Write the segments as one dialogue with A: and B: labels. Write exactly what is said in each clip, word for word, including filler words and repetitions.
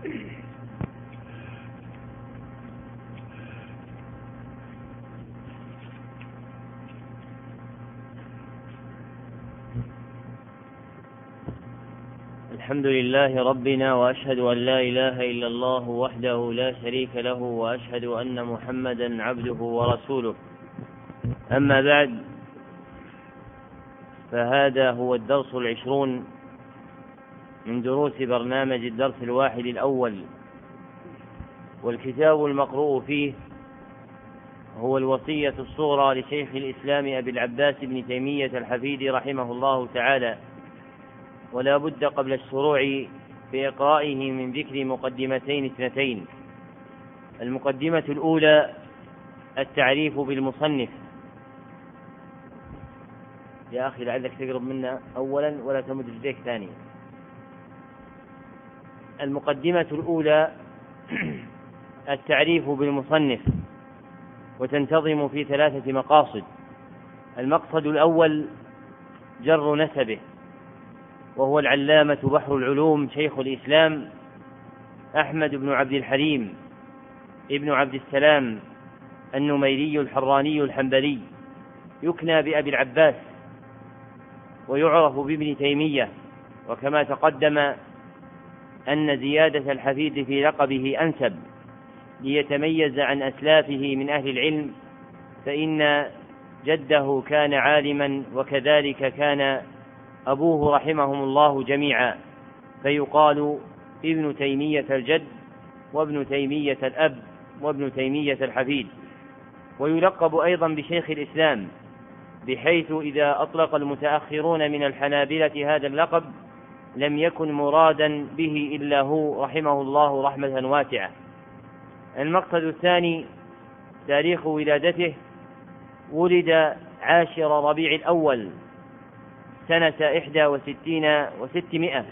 A: الحمد لله ربنا، وأشهد أن لا إله إلا الله وحده لا شريك له، وأشهد أن محمدا عبده ورسوله. أما بعد، فهذا هو الدرس العشرون من دروس برنامج الدرس الواحد الأول، والكتاب المقروء فيه هو الوصية الصغرى لشيخ الإسلام أبي العباس بن تيمية الحفيدي رحمه الله تعالى. ولا بد قبل الشروع بإقرائه من ذكر مقدمتين اثنتين. المقدمة الأولى التعريف بالمصنف. يا أخي لعلك تقرب منا أولا ولا تمد يديك ثانيا. المقدمة الأولى التعريف بالمصنف، وتنتظم في ثلاثة مقاصد. المقصد الأول جر نسبه، وهو العلامة بحر العلوم شيخ الإسلام أحمد بن عبد الحليم ابن عبد السلام النميري الحراني الحنبلي، يكنى بأبي العباس ويعرف بابن تيمية. وكما تقدم أن زيادة الحفيد في لقبه أنسب ليتميز عن أسلافه من أهل العلم، فإن جده كان عالما، وكذلك كان أبوه رحمهم الله جميعا، فيقال ابن تيمية الجد، وابن تيمية الأب، وابن تيمية الحفيد. ويلقب أيضا بشيخ الإسلام، بحيث إذا أطلق المتأخرون من الحنابلة هذا اللقب لم يكن مرادا به إلا هو رحمه الله رحمة واسعة. المقصد الثاني تاريخ ولادته. ولد عاشر ربيع الأول سنة إحدى وستين وستمائة.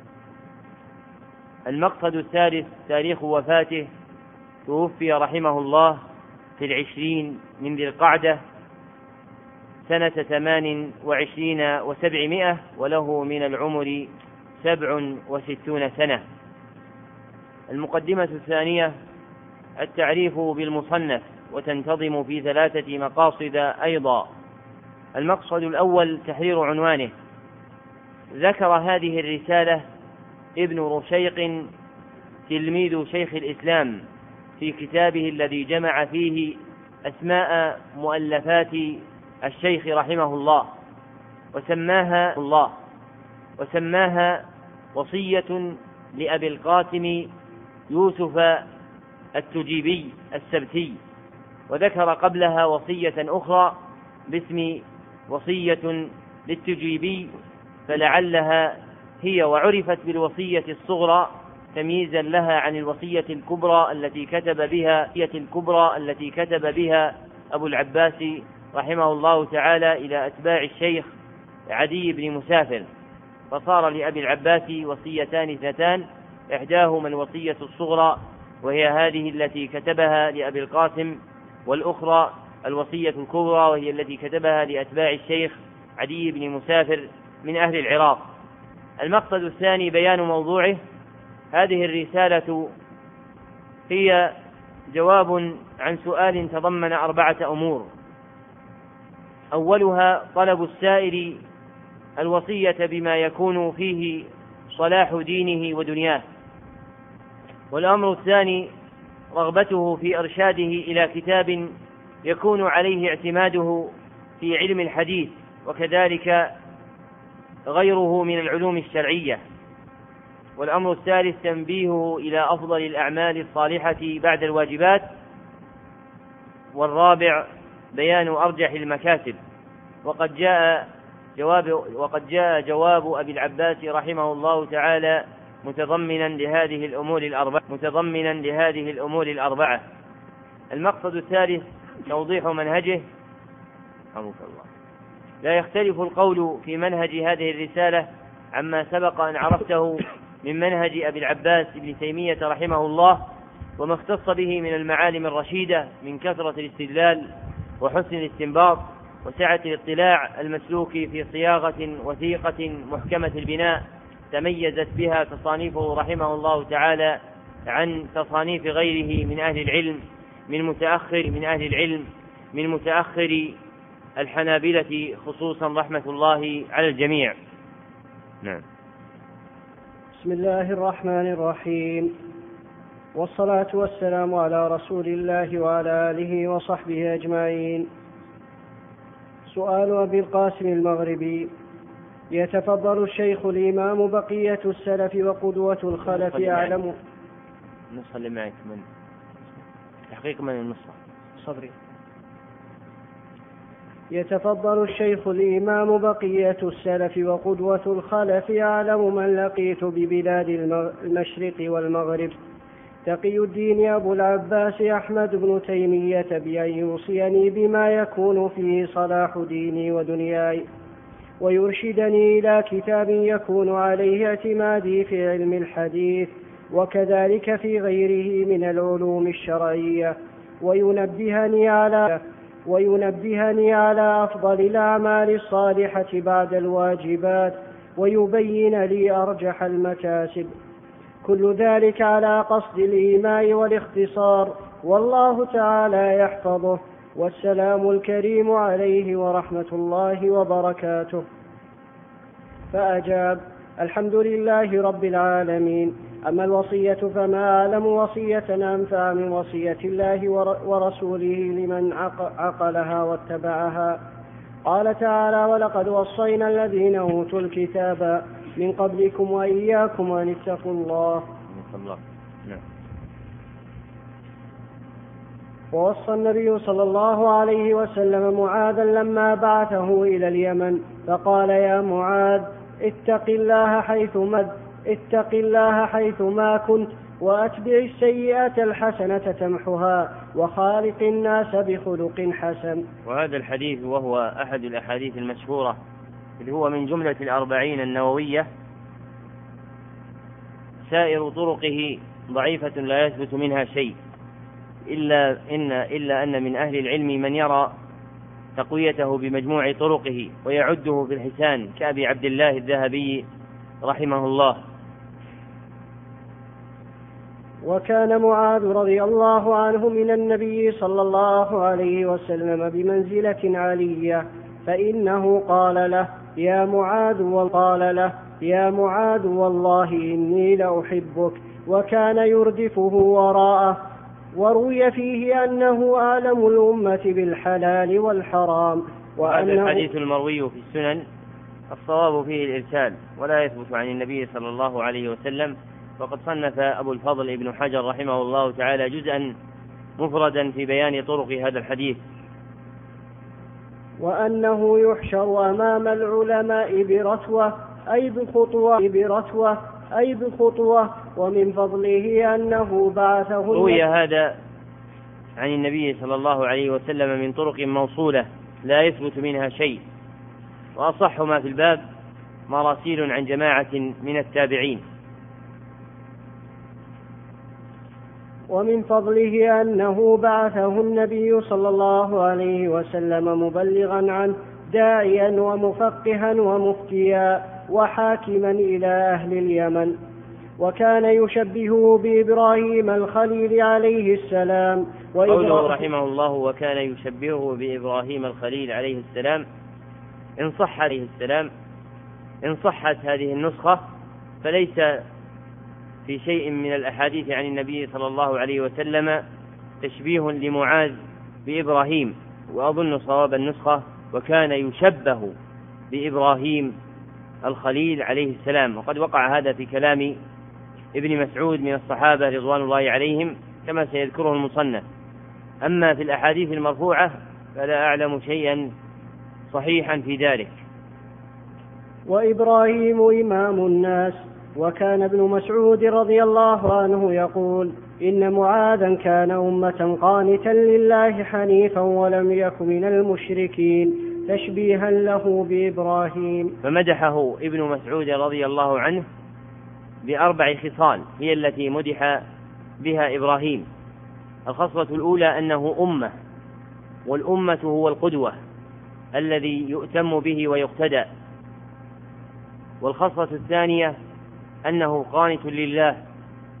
A: المقصد الثالث تاريخ وفاته. توفي رحمه الله في العشرين من ذي القعدة سنة ثمان وعشرين وسبعمائة، وله من العمر سبع وستون سنة. المقدمة الثانية التعريف بالمصنف، وتنتظم في ثلاثة مقاصد أيضا. المقصد الأول تحرير عنوانه. ذكر هذه الرسالة ابن رشيق تلميذ شيخ الإسلام في كتابه الذي جمع فيه أسماء مؤلفات الشيخ رحمه الله، وسماها الله وسماها وصية لأبي القاسم يوسف التجيبي السبتي، وذكر قبلها وصية أخرى باسم وصية للتجيبي، فلعلها هي، وعرفت بالوصية الصغرى تمييزا لها عن الوصية الكبرى التي كتب بها الكبرى التي كتب بها أبو العباس رحمه الله تعالى إلى أتباع الشيخ عدي بن مسافر. فصار لأبي العباس وصيتان اثنتان، إحداهما الوصية الصغرى وهي هذه التي كتبها لأبي القاسم، والأخرى الوصية الكبرى وهي التي كتبها لأتباع الشيخ عدي بن مسافر من أهل العراق. المقصد الثاني بيان موضوعه. هذه الرسالة هي جواب عن سؤال تضمن أربعة أمور. أولها طلب السائل الوصية بما يكون فيه صلاح دينه ودنياه. والأمر الثاني رغبته في إرشاده إلى كتاب يكون عليه اعتماده في علم الحديث، وكذلك غيره من العلوم الشرعية. والأمر الثالث تنبيهه إلى أفضل الأعمال الصالحة بعد الواجبات. والرابع بيان أرجح المكاسب. وقد جاء جواب وقد جاء جواب أبي العباس رحمه الله تعالى متضمنا لهذه الأمور الأربعة متضمنا لهذه الأمور الأربعة. المقصد الثالث توضيح منهجه. الله. لا يختلف القول في منهج هذه الرسالة عما سبق أن عرفته من منهج أبي العباس ابن تيمية رحمه الله، وما اختص به من المعالم الرشيدة من كثرة الاستدلال وحسن الاستنباط وسعة الاطلاع المسلوك في صياغة وثيقة محكمة البناء تميزت بها تصانيفه رحمه الله تعالى عن تصانيف غيره من أهل العلم من متأخر من أهل العلم من متأخر الحنابلة خصوصا رحمة الله على الجميع. نعم.
B: بسم الله الرحمن الرحيم، والصلاة والسلام على رسول الله وعلى آله وصحبه أجمعين. سؤال أبي القاسم المغربي: يتفضل الشيخ الإمام بقية السلف وقدوة الخلف أعلم.
A: النسخة اللي معك من تحقيق من النسخة
B: صبري. يتفضل الشيخ الإمام بقية السلف وقدوة الخلف أعلم من لقيت ببلاد المشرق والمغرب تقي الدين أبو العباس أحمد بن تيمية بأن يوصيني بما يكون فيه صلاح ديني ودنياي ويرشدني إلى كتاب يكون عليه اعتمادي في علم الحديث وكذلك في غيره من العلوم الشرعية وينبهني على وينبهني على أفضل الأعمال الصالحة بعد الواجبات ويبين لي أرجح المكاسب، كل ذلك على قصد الإيماء والاختصار، والله تعالى يحفظه، والسلام الكريم عليه ورحمة الله وبركاته. فأجاب: الحمد لله رب العالمين، أما الوصية فما أعلم وصية أنفع من وصية الله ورسوله لمن عقلها واتبعها. قال تعالى: ولقد وصينا الذين أوتوا الكتاب من قبلكم وإياكم أن اتقوا الله. ووصى النبي صلى الله عليه وسلم معاذا لما بعثه إلى اليمن فقال: يا معاذ اتق الله حيث ما اتق الله حيث ما كنت وأتبع السيئة الحسنة تمحها وخالق الناس بخلق حسن.
A: وهذا الحديث وهو أحد الأحاديث المشهورة اللي هو من جملة الأربعين النووية، سائر طرقه ضعيفة لا يثبت منها شيء، إلا إن إلا أن من أهل العلم من يرى تقويته بمجموع طرقه ويعده في الحسان كأبي عبد الله الذهبي رحمه الله.
B: وكان معاذ رضي الله عنه من النبي صلى الله عليه وسلم بمنزلة عالية، فإنه قال له: يا معاذ وقال له: يا معاذ والله إني لأحبك، وكان يردفه وراءه. وروي فيه أنه أعلم الأمة بالحلال والحرام.
A: وهذا الحديث المروي في السنن الصواب فيه الإرسال ولا يثبت عن النبي صلى الله عليه وسلم، وقد صنف أبو الفضل ابن حجر رحمه الله تعالى جزءا مفردا في بيان طرق هذا الحديث.
B: وأنه يحشر أمام العلماء برتوة أي بخطوة برتوة أي بخطوة ومن فضله أنه بعثه.
A: روي هذا عن النبي صلى الله عليه وسلم من طرق موصولة لا يثبت منها شيء، وأصح ما في الباب مراسيل عن جماعة من التابعين.
B: ومن فضله أنه بعثه النبي صلى الله عليه وسلم مبلغا عنه داعيا ومفقها ومفتيا وحاكما إلى أهل اليمن. وكان يشبهه بإبراهيم الخليل عليه السلام.
A: قوله رحمه الله وكان يشبهه بإبراهيم الخليل عليه السلام، إن صح عليه السلام إن صحت هذه النسخة فليس في شيء من الأحاديث عن النبي صلى الله عليه وسلم تشبيه لمعاذ بإبراهيم، وأظن صواب النسخة وكان يشبه بإبراهيم الخليل عليه السلام. وقد وقع هذا في كلام ابن مسعود من الصحابة رضوان الله عليهم كما سيذكره المصنف. أما في الأحاديث المرفوعة فلا أعلم شيئا صحيحا في ذلك.
B: وإبراهيم إمام الناس. وكان ابن مسعود رضي الله عنه يقول: إن معاذا كان أمة قانتا لله حنيفا ولم يك من المشركين، تشبيها له بإبراهيم.
A: فمدحه ابن مسعود رضي الله عنه بأربع خصال هي التي مدح بها إبراهيم. الخصلة الأولى أنه أمة، والأمة هو القدوة الذي يؤتم به ويقتدى. والخصلة الثانية أنه قانت لله،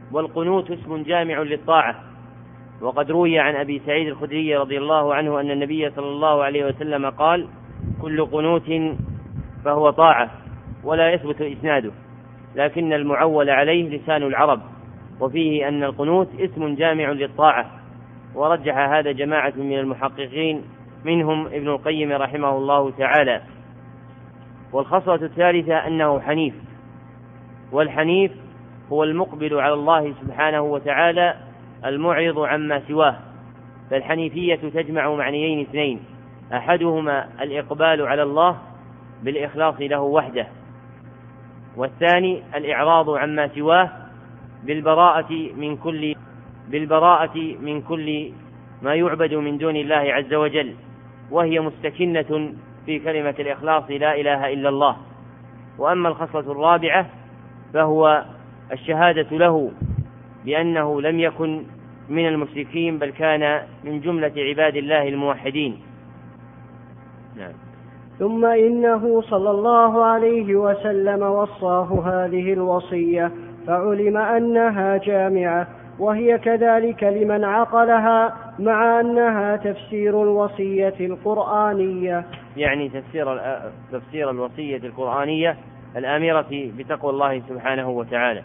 A: والقنوت اسم جامع للطاعة. وقد روي عن أبي سعيد الخدري رضي الله عنه أن النبي صلى الله عليه وسلم قال: كل قنوت فهو طاعة، ولا يثبت إسناده، لكن المعول عليه لسان العرب، وفيه أن القنوت اسم جامع للطاعة. ورجح هذا جماعة من المحققين منهم ابن القيم رحمه الله تعالى. والخصلة الثالثة أنه حنيف، والحنيف هو المقبل على الله سبحانه وتعالى المعرض عما سواه. فالحنيفية تجمع معنيين اثنين: أحدهما الإقبال على الله بالإخلاص له وحده، والثاني الإعراض عما سواه بالبراءة من كل بالبراءة من كل ما يعبد من دون الله عز وجل، وهي مستكنة في كلمة الإخلاص لا إله إلا الله. وأما الخصلة الرابعة فهو الشهادة له بأنه لم يكن من المشركين، بل كان من جملة عباد الله الموحدين. نعم.
B: ثم إنه صلى الله عليه وسلم وصاه هذه الوصية، فعلم أنها جامعة، وهي كذلك لمن عقلها، مع أنها تفسير الوصية القرآنية،
A: يعني تفسير تفسير الوصية القرآنية الآمرة بتقوى الله سبحانه وتعالى.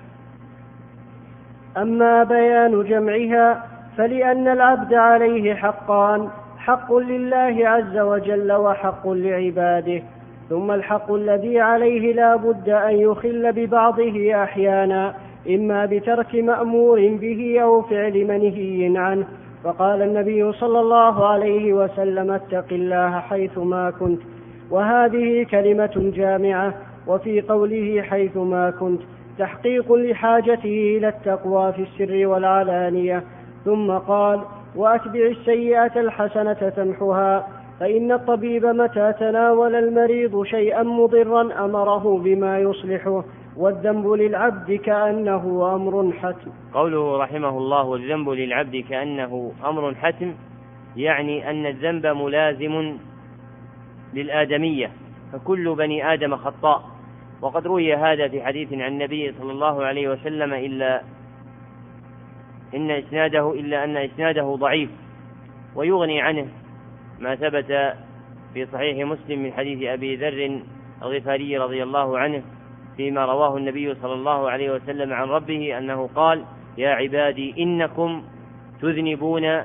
B: أما بيان جمعها فلأن العبد عليه حقان: حق لله عز وجل وحق لعباده. ثم الحق الذي عليه لا بد أن يخل ببعضه أحيانا، إما بترك مأمور به أو فعل منهي عنه. فقال النبي صلى الله عليه وسلم: اتق الله حيثما كنت، وهذه كلمة جامعة. وفي قوله حيثما كنت تحقيق لحاجته إلى التقوى في السر والعلانية. ثم قال: وأتبع السيئة الحسنة تمحها. فإن الطبيب متى تناول المريض شيئا مضرا أمره بما يصلحه، والذنب للعبد كأنه أمر حتم.
A: قوله رحمه الله: والذنب للعبد كأنه أمر حتم، يعني أن الذنب ملازم للآدمية، فكل بني آدم خطاء. وقد روي هذا في حديث عن النبي صلى الله عليه وسلم إلا إن إسناده إلا أن إسناده ضعيف، ويغني عنه ما ثبت في صحيح مسلم من حديث أبي ذر الغفاري رضي الله عنه فيما رواه النبي صلى الله عليه وسلم عن ربه أنه قال: يا عبادي إنكم تذنبون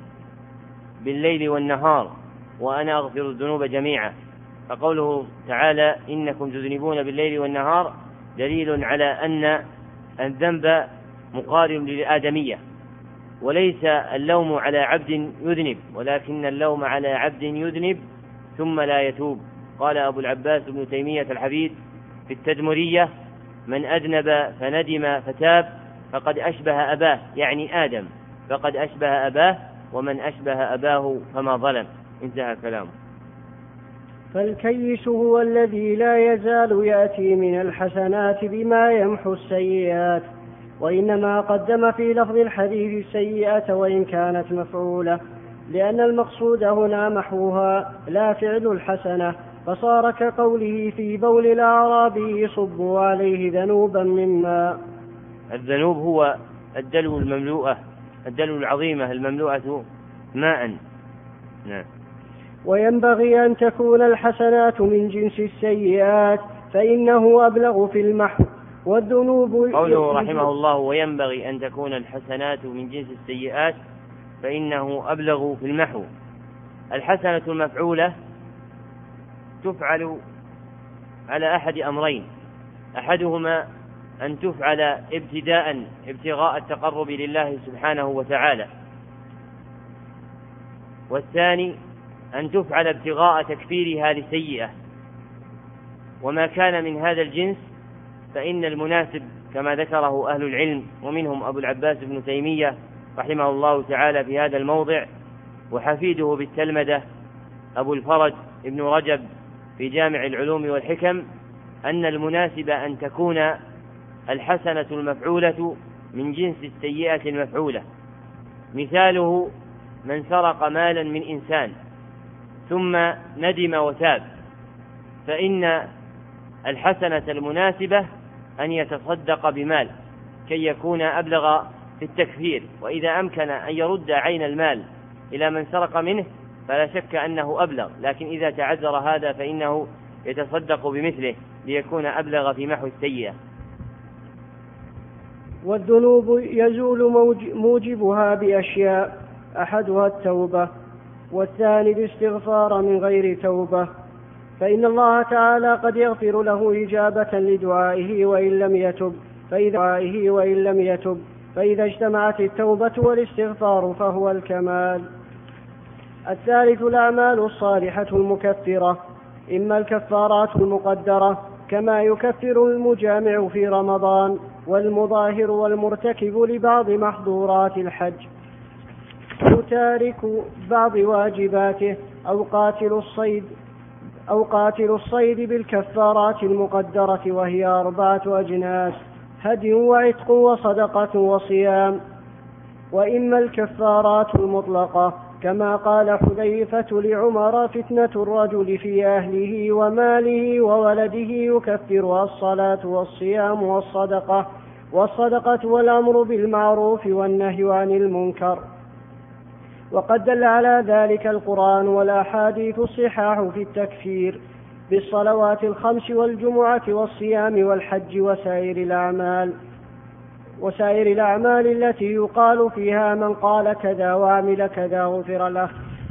A: بالليل والنهار وأنا أغفر الذنوب جميعا. فقوله تعالى إنكم تذنبون بالليل والنهار دليل على أن الذنب مقارن للآدمية، وليس اللوم على عبد يذنب، ولكن اللوم على عبد يذنب ثم لا يتوب. قال أبو العباس ابن تيمية الحفيد في التدمرية: من أذنب فندم فتاب فقد أشبه أباه، يعني آدم، فقد أشبه أباه، ومن أشبه أباه فما ظلم. انتهى كلامه.
B: فالكيس هو الذي لا يزال يأتي من الحسنات بما يمحو السيئات، وإنما قدم في لفظ الحديث السيئة وإن كانت مفعولة، لأن المقصود هنا محوها لا فعل الحسنة. فصار كقوله في بول الأعرابي: صبوا عليه ذنوبا من ماء.
A: الذنوب هو الدلو المملوءة، الدلو العظيمة المملوءة ماء. نعم.
B: وينبغي أن تكون الحسنات من جنس السيئات، فإنه أبلغ في المحو. والذنوب
A: قوله رحمه الله: وينبغي أن تكون الحسنات من جنس السيئات، فإنه أبلغ في المحو. الحسنة المفعولة تفعل على أحد أمرين: أحدهما أن تفعل ابتداء ابتغاء التقرب لله سبحانه وتعالى، والثاني أن تفعل ابتغاء تكفيرها لسيئة. وما كان من هذا الجنس فإن المناسب كما ذكره أهل العلم، ومنهم أبو العباس بن تيمية رحمه الله تعالى في هذا الموضع، وحفيده بالتلمذة أبو الفرج ابن رجب في جامع العلوم والحكم، أن المناسب أن تكون الحسنة المفعولة من جنس السيئة المفعولة. مثاله: من سرق مالا من إنسان ثم ندم وتاب، فإن الحسنة المناسبة أن يتصدق بمال، كي يكون أبلغ في التكفير. وإذا أمكن أن يرد عين المال إلى من سرق منه فلا شك أنه أبلغ، لكن إذا تعذر هذا فإنه يتصدق بمثله ليكون أبلغ في محو السيئة.
B: والذنوب يزول موجبها بأشياء، أحدها التوبة، والثاني الاستغفار من غير توبة، فإن الله تعالى قد يغفر له إجابة لدعائه وإن لم يتب، فإذا دعائه وإن لم يتب فإذا اجتمعت التوبة والاستغفار فهو الكمال. الثالث الأعمال الصالحة المكفرة، إما الكفارات المقدرة كما يكفر المجامع في رمضان والمظاهر والمرتكب لبعض محظورات الحج أو تارك بعض واجباته أو قاتل الصيد أو قاتل الصيد بالكفارات المقدرة، وهي أربعة أجناس: هدي وعتق وصدقة وصيام. وإما الكفارات المطلقة كما قال حذيفة لعمر: فتنة الرجل في أهله وماله وولده يكفرها الصلاة والصيام والصدقة والصدقة والأمر بالمعروف والنهي عن المنكر. وقد دل على ذلك القرآن والأحاديث الصحاح في التكفير بالصلوات الخمس والجمعة والصيام والحج وسائر الأعمال وسائر الأعمال التي يقال فيها من قال كذا وعمل كذا غفر له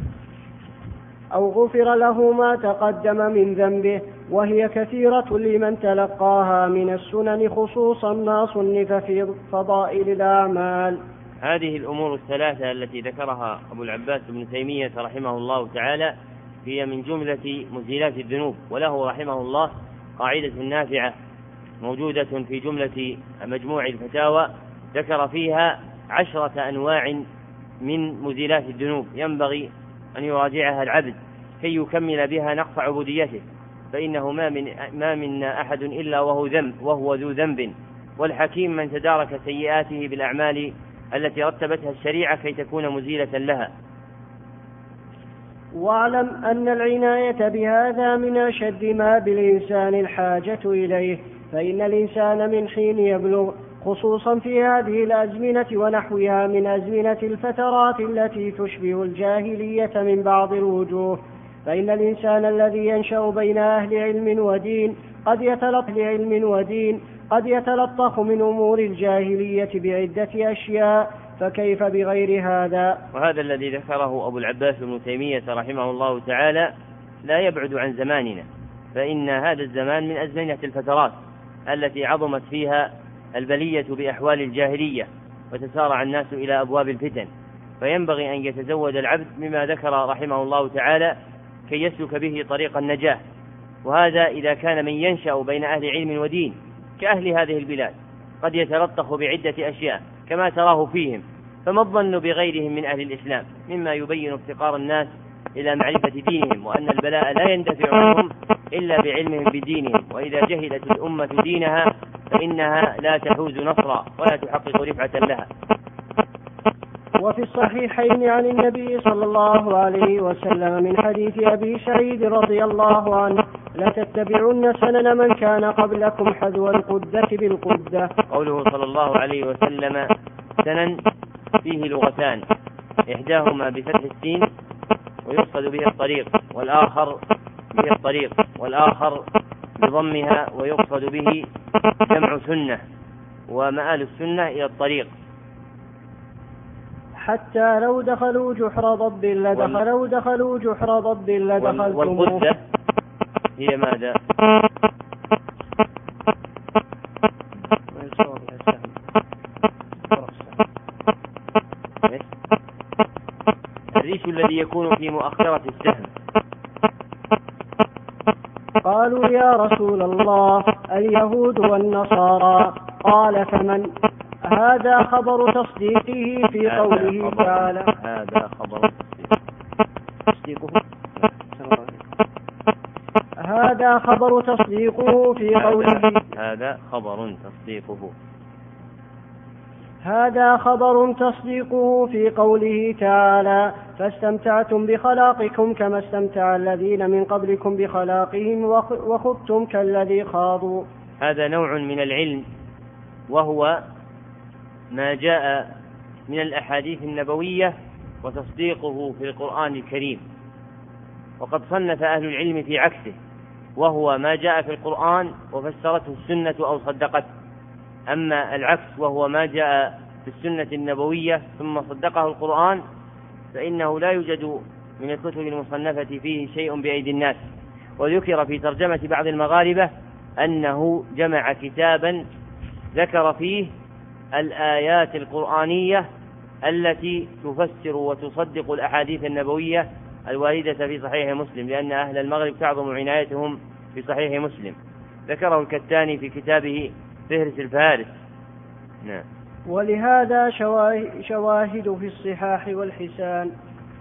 B: أو غفر له ما تقدم من ذنبه، وهي كثيرة لمن تلقاها من السنن، خصوصا ما صنف في فضائل الأعمال.
A: هذه الأمور الثلاثة التي ذكرها أبو العباس ابن تيمية رحمه الله تعالى هي من جملة مزيلات الذنوب، وله رحمه الله قاعدة نافعة موجودة في جملة مجموع الفتاوى ذكر فيها عشرة أنواع من مزيلات الذنوب ينبغي أن يراجعها العبد كي يكمل بها نقص عبوديته، فإنه ما من ما منا أحد إلا وهو ذنب وهو ذو ذنب، والحكيم من تدارك سيئاته بالأعمال التي رتبتها الشريعة كي تكون مزيلة لها.
B: واعلم أن العناية بهذا من أشد ما بالإنسان الحاجة إليه، فإن الإنسان من حين يبلغ، خصوصا في هذه الأزمنة ونحوها من أزمنة الفترات التي تشبه الجاهلية من بعض الوجوه، فإن الإنسان الذي ينشأ بين أهل علم ودين قد يتلطخ لعلم ودين قد يتلطخ من أمور الجاهلية بعدة أشياء، فكيف بغير هذا؟
A: وهذا الذي ذكره أبو العباس ابن تيمية رحمه الله تعالى لا يبعد عن زماننا، فإن هذا الزمان من أزمنة الفترات التي عظمت فيها البلية بأحوال الجاهلية وتسارع الناس إلى أبواب الفتن، فينبغي أن يتزود العبد بما ذكر رحمه الله تعالى كي يسلك به طريق النجاة. وهذا إذا كان من ينشأ بين أهل علم ودين كأهل هذه البلاد قد يتلطخ بعدة أشياء كما تراه فيهم، فما الظن بغيرهم من أهل الإسلام مما يبين افتقار الناس إلى معرفة دينهم، وأن البلاء لا يندفع عنهم إلا بعلمهم بدينهم، وإذا جهلت الأمة دينها فإنها لا تحوز نصرا ولا تحقق رفعة لها.
B: وفي الصحيحين عن النبي صلى الله عليه وسلم من حديث أبي سعيد رضي الله عنه: لتتبعن سنن من كان قبلكم حذو القدة بالقدة.
A: قوله صلى الله عليه وسلم سنن فيه لغتان، إحداهما بفتح السين ويقصد به الطريق، والآخر به الطريق والآخر بضمها ويقصد به جمع سنة، ومآل السنة إلى الطريق.
B: حتى لو دخلوا جحر ضب لدخل لو دخلوا جحر ضب لدخلتموه.
A: والقدة هي ماذا؟ الريش الذي يكون في مؤخرة السهم.
B: قالوا: يا رسول الله اليهود والنصارى. قال: فمن؟ هذا خبر تصديقه في قوله تعالى.
A: هذا خبر
B: تصديقه هذا خبر تصديقه في قوله
A: هذا خبر تصديقه
B: هذا خبر تصديقه في قوله تعالى: فاستمتعتم بخلاقكم كما استمتع الذين من قبلكم بخلاقهم وخضتم كالذي خاضوا.
A: هذا نوع من العلم، وهو ما جاء من الأحاديث النبوية وتصديقه في القرآن الكريم. وقد صنف أهل العلم في عكسه، وهو ما جاء في القرآن وفسرته السنة أو صدقته. أما العكس وهو ما جاء في السنة النبوية ثم صدقه القرآن، فإنه لا يوجد من الكتب المصنفة فيه شيء بأيدي الناس. وذكر في ترجمة بعض المغاربة أنه جمع كتابا ذكر فيه الآيات القرآنية التي تفسر وتصدق الأحاديث النبوية الواردة في صحيح مسلم، لأن أهل المغرب تعظم عنايتهم في صحيح مسلم. ذكره الكتاني في كتابه فهرس الفهارس. نعم.
B: ولهذا شواهد في الصحاح والحسان.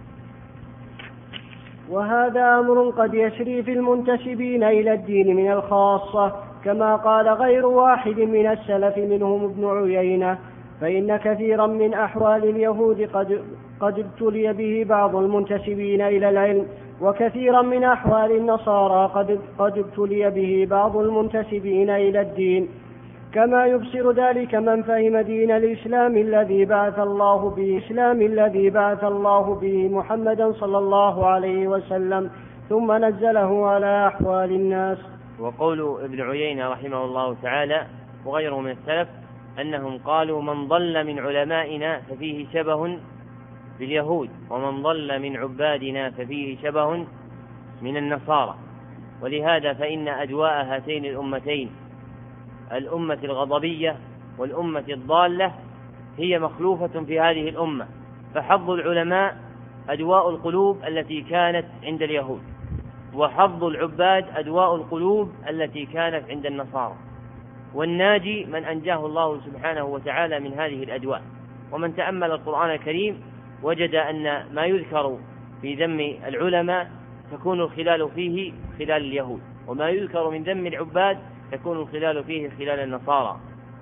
B: وهذا أمر قد يسري في المنتسبين إلى الدين من الخاصة، كما قال غير واحد من السلف منهم ابن عيينة، فإن كثيرا من أحوال اليهود قد قد ابتلي به بعض المنتسبين إلى العلم، وكثيرا من أحوال النصارى قد قد ابتلي به بعض المنتسبين إلى الدين، كما يبصر ذلك من فهم دين الإسلام الذي بعث الله به الإسلام الذي بعث الله به محمدا صلى الله عليه وسلم ثم نزله على أحوال الناس.
A: وقول ابن عيينة رحمه الله تعالى وغيره من السلف أنهم قالوا من ضل من علمائنا ففيه شبه باليهود، ومن ضل من عبادنا ففيه شبه من النصارى. ولهذا فإن أدواء هاتين الأمتين، الأمة الغضبية والأمة الضالة، هي مخلوفة في هذه الأمة. فحظ العلماء أدواء القلوب التي كانت عند اليهود، وحظ العباد أدواء القلوب التي كانت عند النصارى. والناجي من أنجاه الله سبحانه وتعالى من هذه الأدواء. ومن تأمل القرآن الكريم وجد أن ما يذكر في ذم العلماء تكون الخلال فيه خلال اليهود، وما يذكر من ذم العباد تكون الخلال فيه خلال النصارى.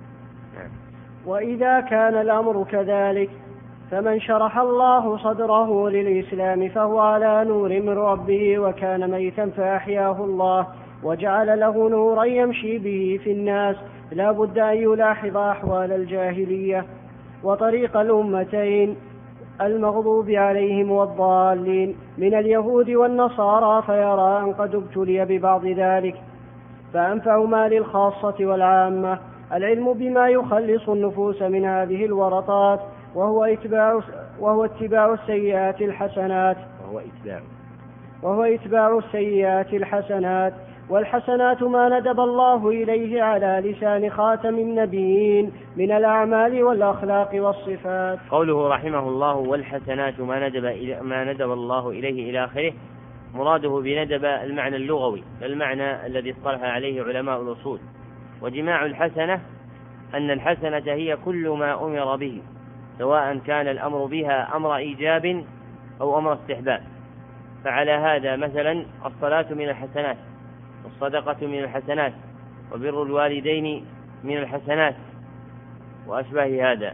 B: وإذا كان الأمر كذلك فمن شرح الله صدره للإسلام فهو على نور من ربه، وكان ميتا فأحياه الله وجعل له نورا يمشي به في الناس، لا بد أن يلاحظ أحوال الجاهلية وطريق الأمتين المغضوب عليهم والضالين من اليهود والنصارى، فيرى أن قد ابتلي ببعض ذلك. فأنفع ما للخاصة والعامة العلم بما يخلص النفوس من هذه الورطات، وهو اتباع وهو اتباع السيئات الحسنات
A: وهو اتباع
B: وهو اتباع السيئات الحسنات والحسنات ما ندب الله إليه على لسان خاتم النبيين من الأعمال والأخلاق والصفات.
A: قوله رحمه الله والحسنات ما ندب ما ندب الله إليه إلى آخره، مراده بندب المعنى اللغوي، المعنى الذي اصطلح عليه علماء الأصول. وجماع الحسنة أن الحسنة هي كل ما أمر به، سواء كان الأمر بها أمر إيجاب أو أمر استحباب. فعلى هذا مثلا الصلاة من الحسنات، والصدقة من الحسنات، وبر الوالدين من الحسنات، وأشبه هذا.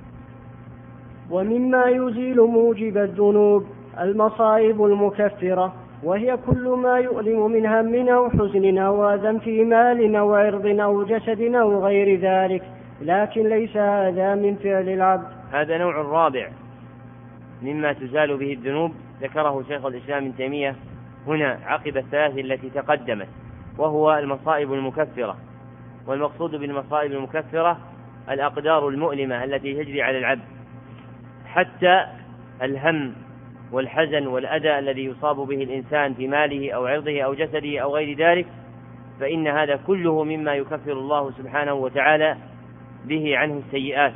B: ومما يزيل موجب الذنوب المصائب المكفرة، وهي كل ما يؤلم من هم أو حزن أو أذى في مال أو عرض أو جسد أو غير ذلك، لكن ليس هذا من فعل العبد.
A: هذا نوع رابع مما تزال به الذنوب، ذكره شيخ الإسلام ابن تيمية هنا عقب الثلاث التي تقدمت، وهو المصائب المكفرة. والمقصود بالمصائب المكفرة الأقدار المؤلمة التي تجري على العبد، حتى الهم والحزن والأذى الذي يصاب به الإنسان في ماله أو عرضه أو جسده أو غير ذلك، فإن هذا كله مما يكفر الله سبحانه وتعالى به عنه السيئات.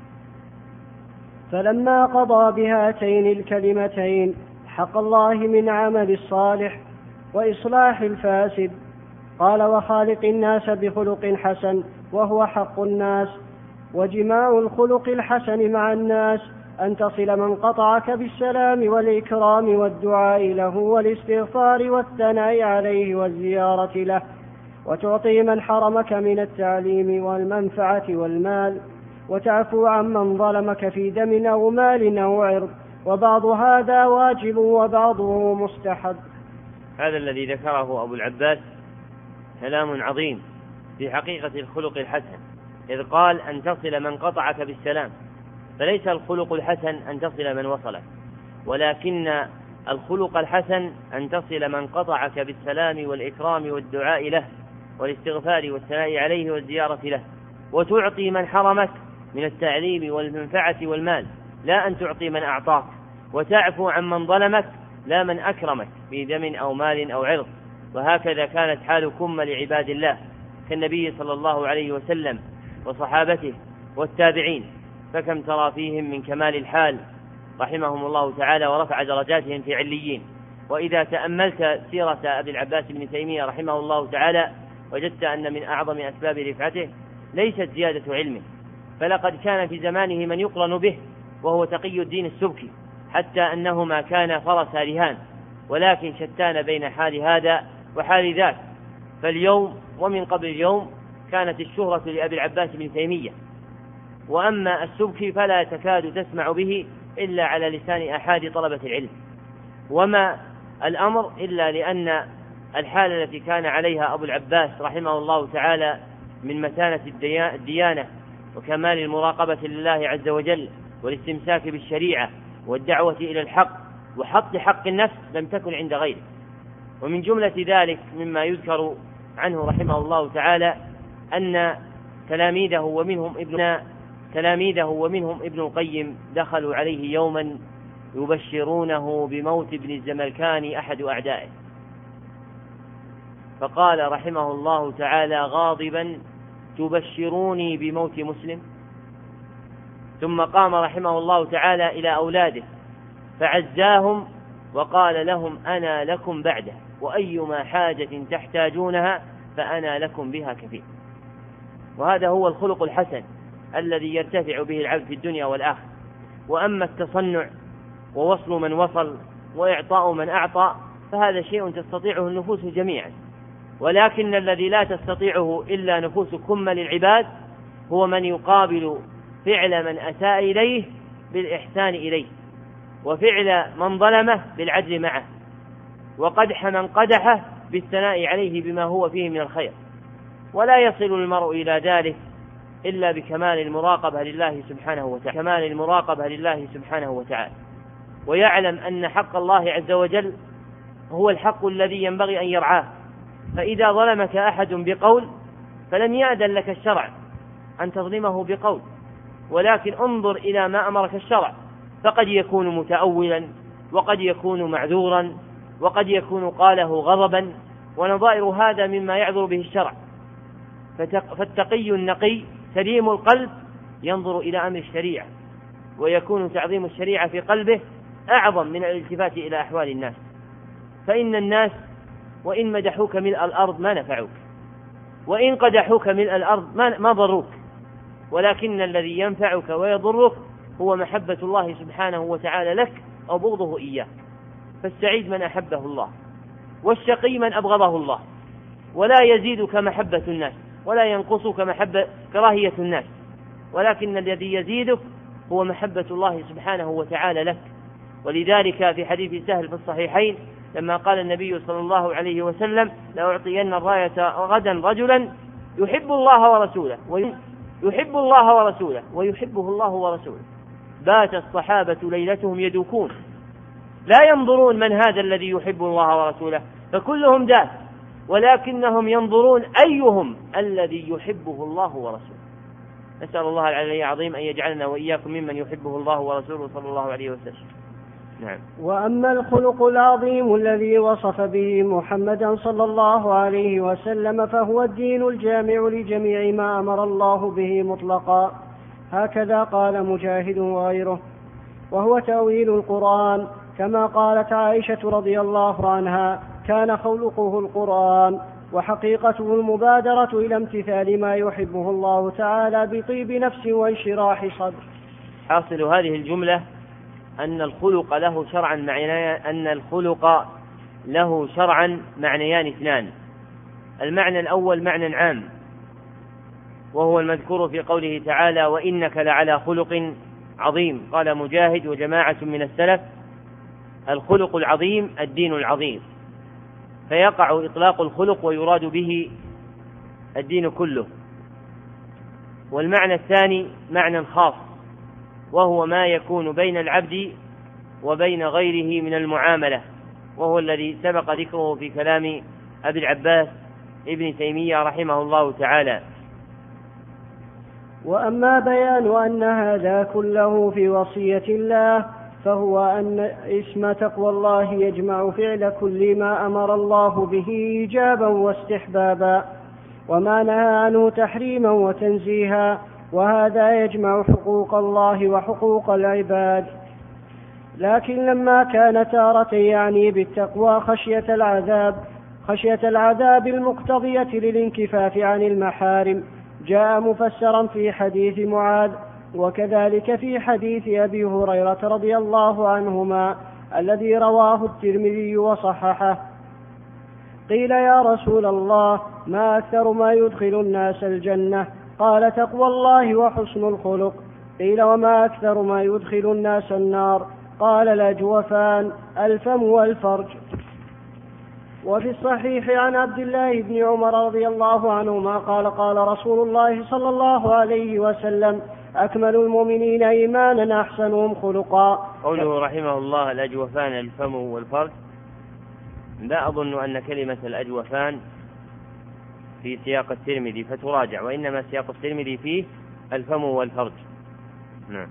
B: فلما قضى بهاتين الكلمتين حق الله من عمل الصالح وإصلاح الفاسد، قال وخالق الناس بخلق حسن، وهو حق الناس. وجماع الخلق الحسن مع الناس أن تصل من قطعك بالسلام والإكرام والدعاء له والاستغفار والثناء عليه والزيارة له، وتعطي من حرمك من التعليم والمنفعة والمال، وتعفو عمن ظلمك في دم أو مال أو عرض، وبعض هذا واجب وبعضه مستحب.
A: هذا الذي ذكره أبو العباس كلام عظيم في حقيقة الخلق الحسن، إذ قال أن تصل من قطعك بالسلام، فليس الخلق الحسن أن تصل من وصلك، ولكن الخلق الحسن أن تصل من قطعك بالسلام والإكرام والدعاء له والاستغفار والثناء عليه والزيارة له، وتعطي من حرمك من التعليم والمنفعة والمال، لا أن تعطي من أعطاك، وتعفو عن من ظلمك لا من أكرمك في دم أو مال أو عرض. وهكذا كانت حالكم لعباد الله كالنبي صلى الله عليه وسلم وصحابته والتابعين، فكم ترى فيهم من كمال الحال رحمهم الله تعالى ورفع درجاتهم في عليين. وإذا تأملت سيرة أبي العباس بن تيمية رحمه الله تعالى وجدت أن من أعظم أسباب رفعته ليست زيادة علمه، فلقد كان في زمانه من يقرن به وهو تقي الدين السبكي، حتى أنهما كان فرس رهان، ولكن شتان بين حال هذا وحال ذاك. فاليوم ومن قبل اليوم كانت الشهرة لأبي العباس بن تيمية، وأما السبكي فلا تكاد تسمع به إلا على لسان أحد طلبة العلم. وما الأمر إلا لأن الحالة التي كان عليها أبو العباس رحمه الله تعالى من متانة الديانة وكمال المراقبة لله عز وجل والاستمساك بالشريعة والدعوة إلى الحق وحط حق النفس لم تكن عند غيره. ومن جملة ذلك مما يذكر عنه رحمه الله تعالى أن تلاميذه ومنهم ابن تلاميذه ومنهم ابن القيم دخلوا عليه يوما يبشرونه بموت ابن الزملكاني أحد أعدائه، فقال رحمه الله تعالى غاضبا: تبشروني بموت مسلم؟ ثم قام رحمه الله تعالى إلى أولاده فعزاهم وقال لهم: أنا لكم بعده، وأيما حاجة تحتاجونها فأنا لكم بها كفيل. وهذا هو الخلق الحسن الذي يرتفع به العبد في الدنيا والآخرة. وأما التصنع ووصل من وصل وإعطاء من أعطى فهذا شيء تستطيعه النفوس جميعا، ولكن الذي لا تستطيعه إلا نفوس كمل العباد هو من يقابل فعل من أساء إليه بالإحسان إليه، وفعل من ظلمه بالعدل معه، وقدح من قدحه بالثناء عليه بما هو فيه من الخير. ولا يصل المرء إلى ذلك إلا بكمال المراقبة لله سبحانه وتعالى كمال المراقبة لله سبحانه وتعالى ويعلم أن حق الله عز وجل هو الحق الذي ينبغي أن يرعاه. فإذا ظلمك أحد بقول فلم يأذن لك الشرع أن تظلمه بقول، ولكن انظر إلى ما أمرك الشرع، فقد يكون متأولا وقد يكون معذورا وقد يكون قاله غضبا ونظائر هذا مما يعذر به الشرع. فالتقي النقي سليم القلب ينظر إلى أمر الشريعة، ويكون تعظيم الشريعة في قلبه أعظم من الالتفات إلى أحوال الناس. فإن الناس وإن مدحوك ملء الأرض ما نفعوك، وإن قدحوك ملء الأرض ما ضروك، ولكن الذي ينفعك ويضرك هو محبة الله سبحانه وتعالى لك أو بغضه إياك. فالسعيد من أحبه الله، والشقي من أبغضه الله، ولا يزيدك محبة الناس ولا ينقصك محبة كراهية الناس، ولكن الذي يزيدك هو محبة الله سبحانه وتعالى لك. ولذلك في حديث سهل في الصحيحين لما قال النبي صلى الله عليه وسلم: لأعطين الراية غدا رجلا يحب الله ورسوله ويحب الله ورسوله ويحبه الله ورسوله. بات الصحابة ليلتهم يدوكون لا ينظرون من هذا الذي يحب الله ورسوله، فكلهم داس، ولكنهم ينظرون أيهم الذي يحبه الله ورسوله. نسأل الله العلي العظيم أن يجعلنا وإياكم ممن يحبه الله ورسوله صلى الله عليه وسلم. نعم.
B: وأما الخلق العظيم الذي وصف به محمدا صلى الله عليه وسلم فهو الدين الجامع لجميع ما أمر الله به مطلقا، هكذا قال مجاهد وغيره، وهو تأويل القرآن، كما قالت عائشة رضي الله عنها: كان خلقه القرآن، وحقيقته المبادرة إلى امتثال ما يحبه الله تعالى بطيب نفس وانشراح صدر.
A: حاصل هذه الجملة أن الخلق له شرعا معنيان أن الخلق له شرعا معنيان اثنان. المعنى الأول معنى عام، وهو المذكور في قوله تعالى: وإنك لعلى خلق عظيم. قال مجاهد وجماعة من السلف: الخلق العظيم الدين العظيم. فيقع إطلاق الخلق ويراد به الدين كله. والمعنى الثاني معنى خاص، وهو ما يكون بين العبد وبين غيره من المعاملة، وهو الذي سبق ذكره في كلام أبي العباس ابن تيمية رحمه الله تعالى.
B: وأما بيان أن هذا كله في وصية الله فهو أن اسم تقوى الله يجمع فعل كل ما أمر الله به إيجابا واستحبابا، وما نهى عنه تحريما وتنزيها، وهذا يجمع حقوق الله وحقوق العباد. لكن لما كان تارة يعني بالتقوى خشية العذاب خشية العذاب المقتضية للانكفاف عن المحارم، جاء مفسرا في حديث معاذ، وكذلك في حديث أبي هريرة رضي الله عنهما الذي رواه الترمذي وصححه. قيل يا رسول الله ما أكثر ما يدخل الناس الجنة؟ قال تقوى الله وحسن الخلق. قيل وما أكثر ما يدخل الناس النار؟ قال الأجوفان الفم والفرج. وفي الصحيح عن عبد الله بن عمر رضي الله عنهما قال قال رسول الله صلى الله عليه وسلم أكمل المؤمنين إيمانا أحسنهم خلقا.
A: قوله رحمه الله الأجوفان الفم والفرج، لا أظن أن كلمة الأجوفان في سياق الترمذي فتراجع، وإنما سياق الترمذي فيه الفم والفرج. نعم.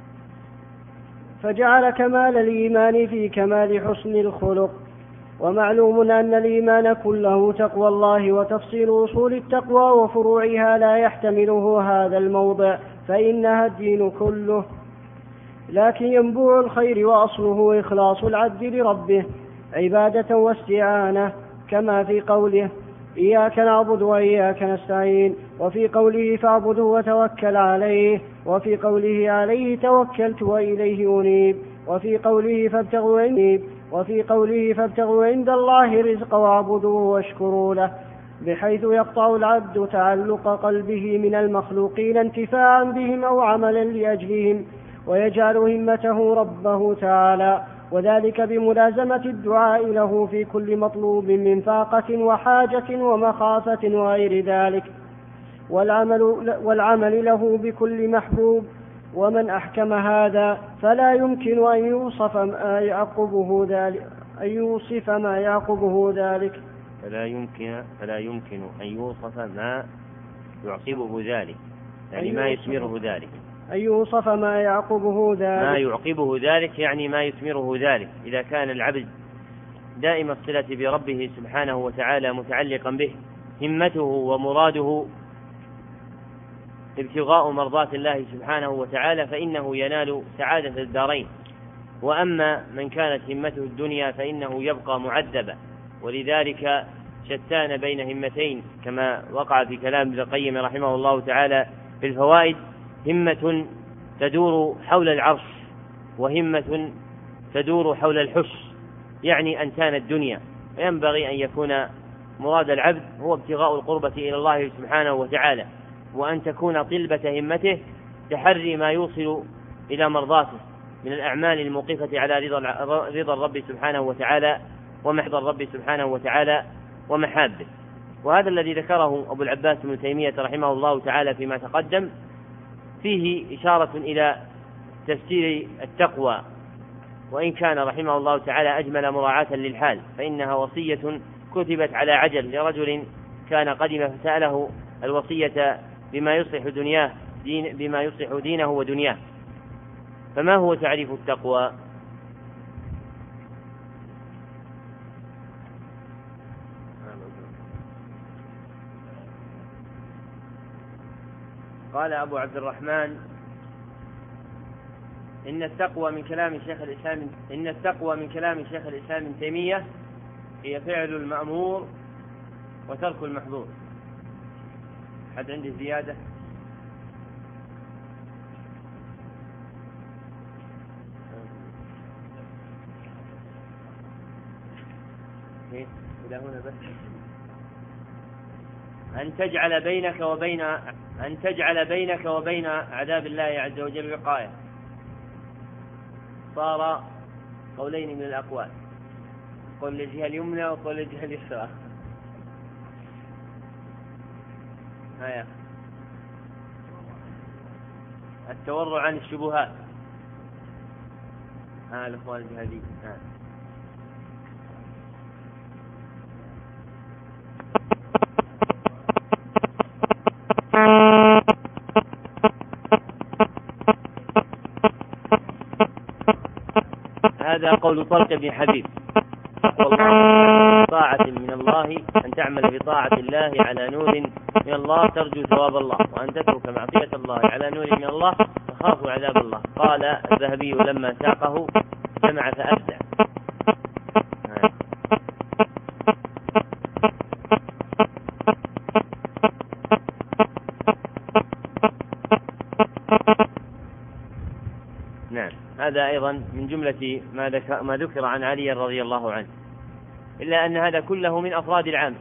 B: فجعل كمال الإيمان في كمال حسن الخلق. ومعلوم أن الإيمان كله تقوى الله، وتفصيل أصول التقوى وفروعها لا يحتمله هذا الموضع، فإنها الدين كله. لكن ينبوع الخير وأصله إخلاص العبد لربه عبادة واستعانة، كما في قوله إياك نعبد وإياك نستعين، وفي قوله فاعبده وتوكل عليه، وفي قوله عليه توكلت وإليه أنيب، وفي قوله فابتغوا عند وفي قوله فابتغوا عند الله الرزق واعبدوه واشكروا له، بحيث يقطع العبد تعلق قلبه من المخلوقين انتفاعا بهم أو عملا لأجلهم، ويجعل همته ربه تعالى، وذلك بملازمة الدعاء له في كل مطلوب من فاقة وحاجة ومخافة وغير ذلك، والعمل, والعمل له بكل محبوب. ومن أحكم هذا فلا يمكن أن يوصف ما يعقبه ذلك أن يوصف ما يعقبه ذلك
A: فلا يمكن فلا يمكن أن يوصف ما يعقبه ذلك، يعني ما يثمره ذلك.
B: أن يوصف ما يعقبه ذلك
A: ما يعقبه ذلك يعني ما يثمره ذلك. إذا كان العبد دائم الصلة بربه سبحانه وتعالى متعلقا به، همته ومراده ابتغاء مرضات الله سبحانه وتعالى، فإنه ينال سعادة الدارين. وأما من كانت همته الدنيا فإنه يبقى معذبا. ولذلك شتان بين همتين، كما وقع في كلام ابن القيم رحمه الله تعالى في الفوائد: همة تدور حول العرش، وهمة تدور حول الحش، يعني أنتان الدنيا. وينبغي أن يكون مراد العبد هو ابتغاء القربة إلى الله سبحانه وتعالى، وأن تكون طلبة همته تحري ما يوصل إلى مرضاته من الأعمال الموقفة على رضا الرب سبحانه وتعالى ومحض الرب سبحانه وتعالى ومحابه. وهذا الذي ذكره أبو العباس ابن تيمية رحمه الله تعالى فيما تقدم فيه إشارة إلى تفسير التقوى، وإن كان رحمه الله تعالى أجمل مراعاة للحال، فإنها وصية كتبت على عجل لرجل كان قدم فسأله الوصية بما يصلح دنياه دين بما يصلح دينه ودنياه. فما هو تعريف التقوى؟ قال أبو عبد الرحمن: إن التقوى من كلام شيخ الإسلام إن التقوى من كلام شيخ الإسلام ابن تيمية هي فعل المأمور وترك المحظور. حد عنده زيادة؟ إلى هنا بس. أن تجعل بينك وبين أن تجعل بينك وبين عذاب الله عز وجل وقاية. صار قولين من الأقوال، قول الجهة اليمنى وقول الجهة اليسرى. هيا التورع عن الشبهات. ها الإخوان الجهادي. هذا قول طلق بن حبيب: والله طاعة من الله أن تعمل بطاعة الله على نور من الله ترجو ثواب الله، وأن تترك معصية الله على نور من الله تخاف عذاب الله. قال الذهبي لما ساقه: جمع فأبدع. نعم، هذا أيضا من جملة ما ذكر عن علي رضي الله عنه، إلا أن هذا كله من أفراد العام.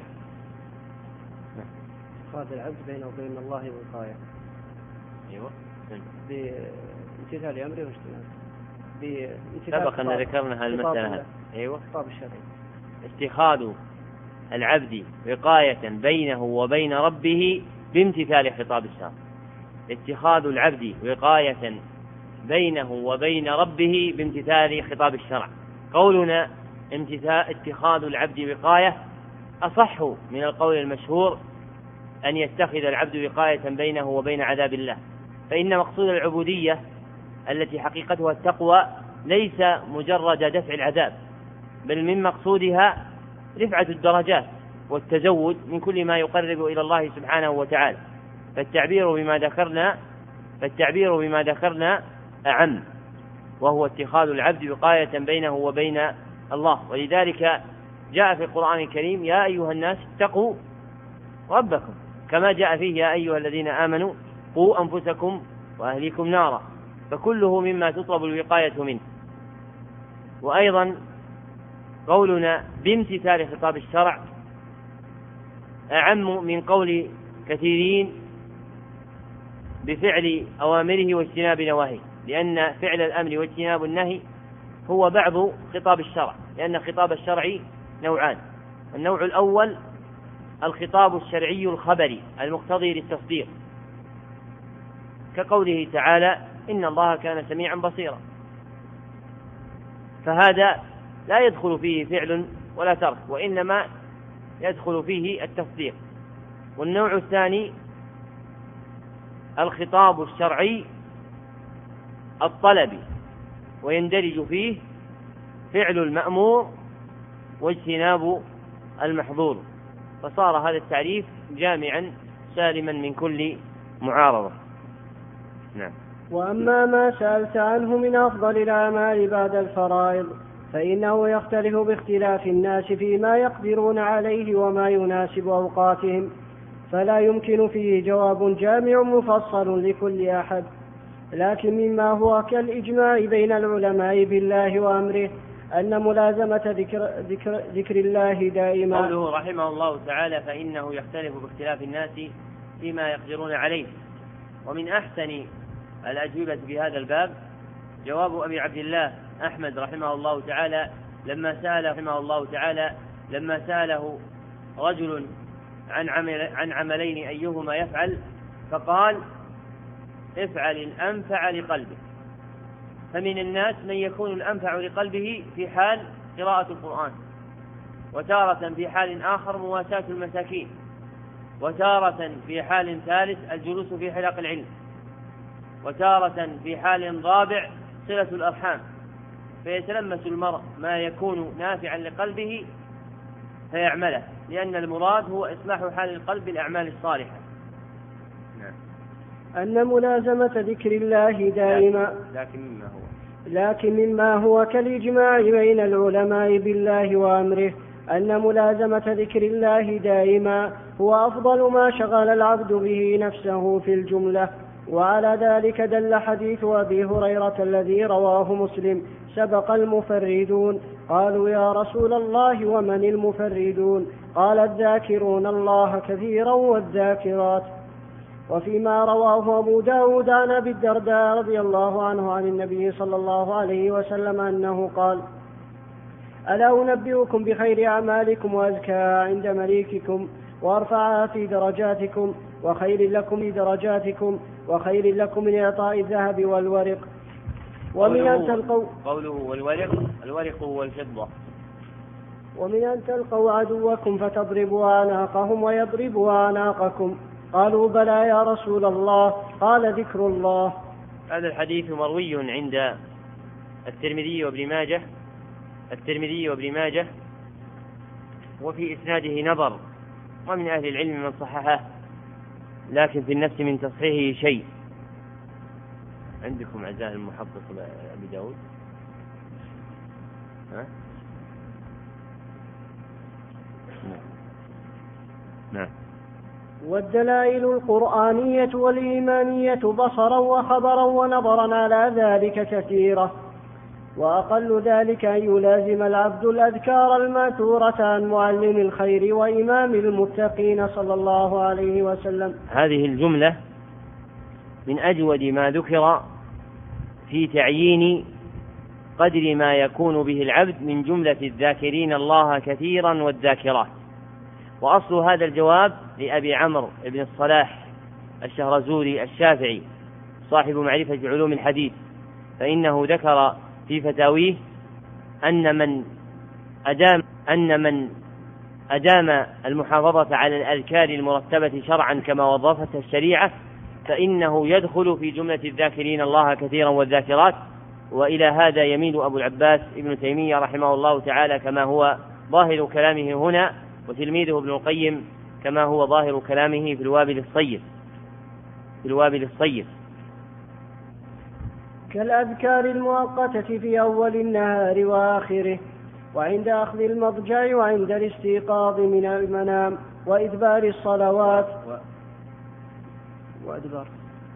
B: أفراد العبد بينه وبين الله وقاية.
A: أيوة،
B: بامتثال أمره واجتنابه.
A: سبق أن ذكرنا هالمسألة. أيوة،
B: خطاب الشرعي.
A: اتخاذ العبد وقاية بينه وبين ربه بامتثال خطاب الشرع. اتخاذ العبد وقاية بينه وبين ربه بامتثال خطاب الشرع. قولنا امتثال اتخاذ العبد وقاية أصح من القول المشهور أن يتخذ العبد وقاية بينه وبين عذاب الله، فإن مقصود العبودية التي حقيقتها التقوى ليس مجرد دفع العذاب، بل من مقصودها رفعة الدرجات والتزود من كل ما يقرب إلى الله سبحانه وتعالى. فالتعبير بما ذكرنا فالتعبير بما ذكرنا أعم، وهو اتخاذ العبد وقاية بينه وبين الله. ولذلك جاء في القرآن الكريم: يا أيها الناس اتقوا ربكم، كما جاء فيه: يا أيها الذين آمنوا قوا أنفسكم وأهليكم نارا. فكله مما تطلب الوقاية منه. وأيضا قولنا بامتثال خطاب الشرع أعم من قول كثيرين بفعل أوامره واجتناب نواهيه، لأن فعل الأمر واجتناب النهي هو بعض خطاب الشرع، لأن خطاب الشرع نوعان: النوع الأول الخطاب الشرعي الخبري المقتضي للتصديق، كقوله تعالى: إن الله كان سميعا بصيرا، فهذا لا يدخل فيه فعل ولا ترك، وإنما يدخل فيه التصديق. والنوع الثاني الخطاب الشرعي الطلبي، ويندرج فيه فعل المأمور واجتناب المحظور، فصار هذا التعريف جامعا سالما من كل معارضة. نعم.
B: وأما ما سألت عنه من أفضل الأعمال بعد الفرائض فإنه يختلف باختلاف الناس فيما يقدرون عليه وما يناسب أوقاتهم، فلا يمكن فيه جواب جامع مفصل لكل أحد، لكن مما هو كالإجماع بين العلماء بالله وأمره أن ملازمة ذكر, ذكر, ذكر الله دائما.
A: قوله رحمه الله تعالى: فإنه يختلف باختلاف الناس فيما يقدرون عليه. ومن أحسن الأجوبة في هذا الباب جواب أبي عبد الله أحمد رحمه الله تعالى لما سأل رحمه الله تعالى لما سأله رجل عن عمل عن عملين أيهما يفعل، فقال: افعل الأنفع لقلبه. فمن الناس من يكون الأنفع لقلبه في حال قراءة القرآن، وتارة في حال آخر مواساة المساكين، وتارة في حال ثالث الجلوس في حلق العلم، وتارة في حال رابع صلة الأرحام. فيتلمس المرء ما يكون نافعا لقلبه فيعمله، لأن المراد هو إصلاح حال القلب بالأعمال الصالحة.
B: نعم. أن ملازمة ذكر الله دائما
A: لكن مما هو
B: لكن مما هو كالإجماع بين العلماء بالله وأمره أن ملازمة ذكر الله دائما هو أفضل ما شغل العبد به نفسه في الجملة. وعلى ذلك دل حديث أبي هريرة الذي رواه مسلم: سبق المفردون. قالوا: يا رسول الله ومن المفردون؟ قال: الذاكرون الله كثيرا والذاكرات. وفيما رواه أبو داود عن أبي الدرداء رضي الله عنه عن النبي صلى الله عليه وسلم أنه قال: ألا أنبئكم بخير أعمالكم وأزكاها عند مليككم وأرفعها في درجاتكم وخير لكم في درجاتكم؟ وخير لكم من إعطاء الذهب والورق. ومن أن تلقوا
A: قوله والورق، الورق هو الفضة.
B: ومن أن تلقوا عدوكم فتضربوا أعناقهم ويضربوا أعناقكم. قالوا بلى يا رسول الله. قال ذكر الله.
A: هذا الحديث مروي عند الترمذي وابن ماجه الترمذي وابن ماجه وفي إسناده نظر، ومن أهل العلم من صححه، لكن في النفس من تصحيحه شيء. عندكم أعزائي المحقق أبي داود؟ ها؟ نعم.
B: والدلائل القرآنية والإيمانية بصرا وخبرا ونظرا على ذلك كثيرة، وأقل ذلك أن يلازم العبد الأذكار الماثورة عن معلم الخير وإمام المتقين صلى الله عليه وسلم.
A: هذه الجملة من أجود ما ذكر في تعيين قدر ما يكون به العبد من جملة الذاكرين الله كثيرا والذاكرات. وأصل هذا الجواب لأبي عمرو بن الصلاح الشهرزوري الشافعي صاحب معرفة علوم الحديث، فإنه ذكر في فتاويه أن من أدام أن من أدام المحافظة على الأذكار المرتبة شرعا كما وظفتها الشريعة فإنه يدخل في جملة الذاكرين الله كثيرا والذاكرات. وإلى هذا يميل أبو العباس ابن تيمية رحمه الله تعالى كما هو ظاهر كلامه هنا، وتلميذه ابن القيم كما هو ظاهر كلامه في الوابل الصيف في الوابل الصيف
B: كالأذكار المؤقتة في أول النهار وآخره، وعند أخذ المضجع، وعند الاستيقاظ من المنام، وإدبار الصلوات و... وأدبار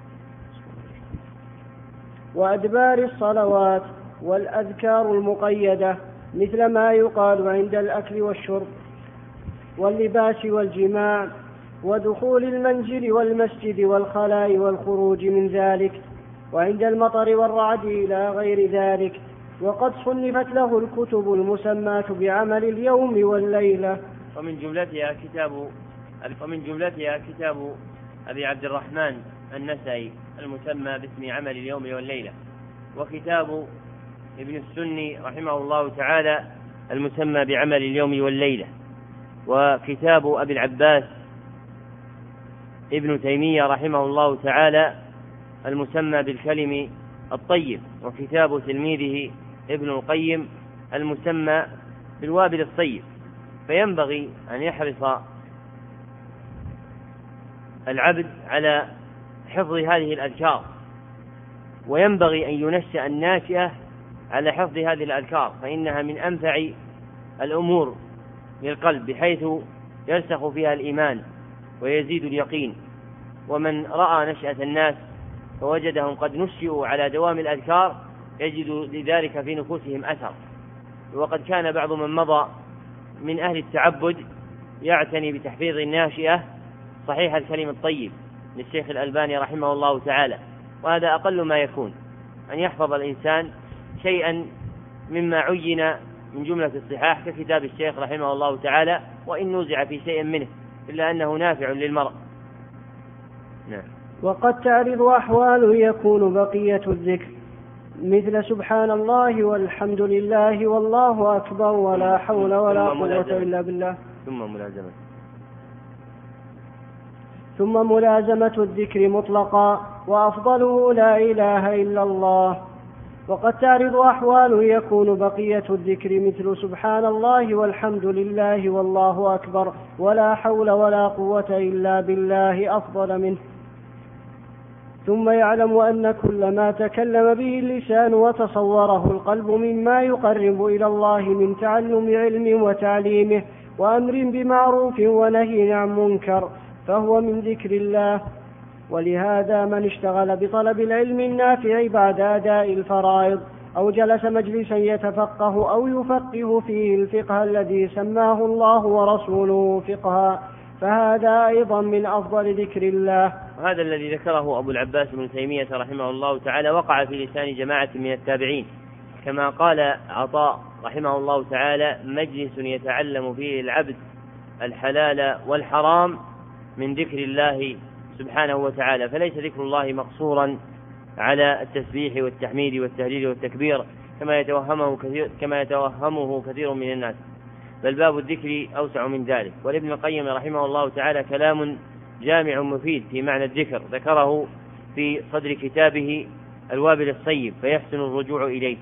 B: وأدبار الصلوات، والأذكار المقيدة مثل ما يقال عند الأكل والشرب واللباس والجماع ودخول المنزل والمسجد والخلاء والخروج من ذلك، وعند المطر والرعد إلى غير ذلك. وقد صنفت له الكتب المسماة بعمل اليوم والليلة،
A: ومن جملتها كتاب ومن جملتها كتاب أبي عبد الرحمن النسائي المسمى باسم عمل اليوم والليلة، وكتاب ابن السني رحمه الله تعالى المسمى بعمل اليوم والليلة، وكتاب أبي العباس ابن تيمية رحمه الله تعالى المسمى بالكلم الطيب، وكتاب تلميذه ابن القيم المسمى بالوابل الصيف. فينبغي أن يحرص العبد على حفظ هذه الأذكار، وينبغي أن ينشأ الناشئة على حفظ هذه الأذكار، فإنها من أنفع الأمور للقلب بحيث يرسخ فيها الإيمان ويزيد اليقين. ومن رأى نشأة الناس فوجدهم قد نشئوا على دوام الأذكار يجد لذلك في نفوسهم أثر. وقد كان بعض من مضى من أهل التعبد يعتني بتحفيظ الناشئة صحيح الكلم الطيب للشيخ الألباني رحمه الله تعالى، وهذا أقل ما يكون أن يحفظ الإنسان شيئا مما عين من جملة الصحاح ككتاب الشيخ رحمه الله تعالى، وإن نوزع في شيء منه إلا أنه نافع للمرء. نعم.
B: وقد تعرض أحوال يكون بقية الذكر مثل سبحان الله والحمد لله والله أكبر ولا حول ولا قوة إلا بالله،
A: ثم ملازمة
B: ثم ملازمة الذكر مطلقا، وأفضله لا إله إلا الله. وقد تعرض أحوال يكون بقية الذكر مثل سبحان الله والحمد لله والله أكبر ولا حول ولا قوة إلا بالله أفضل منه. ثم يعلم أن كل ما تكلم به اللسان وتصوره القلب مما يقرب إلى الله من تعلم علم وتعليمه وأمر بمعروف ونهي عن منكر فهو من ذكر الله. ولهذا من اشتغل بطلب العلم النافع بعد أداء الفرائض أو جلس مجلسا يتفقه أو يفقه فيه الفقه الذي سماه الله ورسوله فقها فهذا أيضا من أفضل ذكر الله.
A: وهذا الذي ذكره أبو العباس بن تيمية رحمه الله تعالى وقع في لسان جماعة من التابعين، كما قال عطاء رحمه الله تعالى: مجلس يتعلم فيه العبد الحلال والحرام من ذكر الله سبحانه وتعالى، فليس ذكر الله مقصورا على التسبيح والتحميد والتهليل والتكبير كما يتوهمه كثير, كما يتوهمه كثير من الناس، بل باب الذكر أوسع من ذلك. ولابن القيم رحمه الله تعالى كلام جامع مفيد في معنى الذكر ذكره في صدر كتابه الوابل الصيب، فيحسن الرجوع إليه.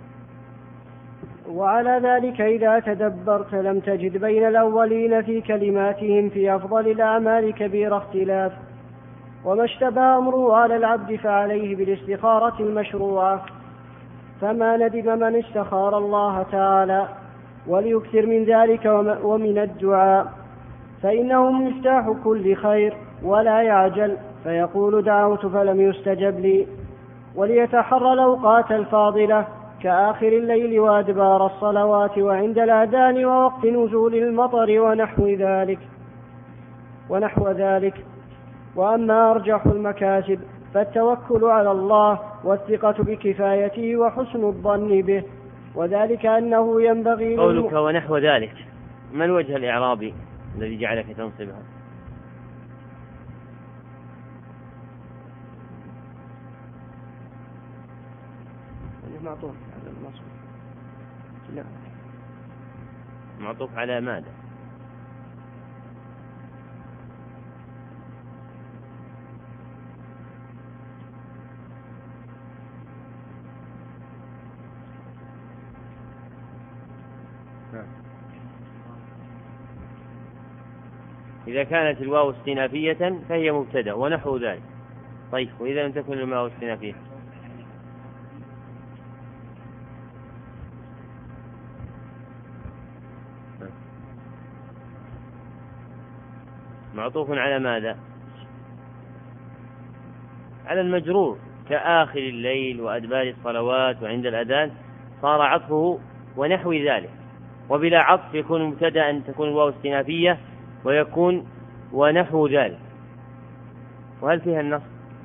B: وعلى ذلك إذا تدبرت لم تجد بين الأولين في كلماتهم في أفضل الأعمال كبير اختلاف، وما اشتبه أمره على العبد فعليه بالاستخارة المشروعة، فما ندم من استخار الله تعالى، وليكثر من ذلك ومن الدعاء، فإنه مفتاح كل خير، ولا يعجل فيقول دعوت فلم يستجب لي، وليتحرى الأوقات الفاضلة كآخر الليل وأدبار الصلوات وعند الأذان ووقت نزول المطر ونحو ذلك ونحو ذلك وأما أرجح المكاسب فالتوكل على الله والثقة بكفايته وحسن الظن به، وذلك أنه ينبغي
A: قولك ونحو ذلك، ما الوجه الإعرابي الذي جعلك تنصبها؟
B: معطوف على المصر. لا.
A: معطوف على ماذا؟ إذا كانت الواو استنافية فهي مبتدأ ونحو ذلك. طيب، وإذا لم تكن الواو استنافية؟ معطوف على ماذا؟ على المجرور كآخر الليل وأدبار الصلوات وعند الأذان، صار عطفه ونحو ذلك، وبلا عطف يكون مبتدأ أن تكون الواو استنافية ويكون ونحو ذلك. وهل فيها النص؟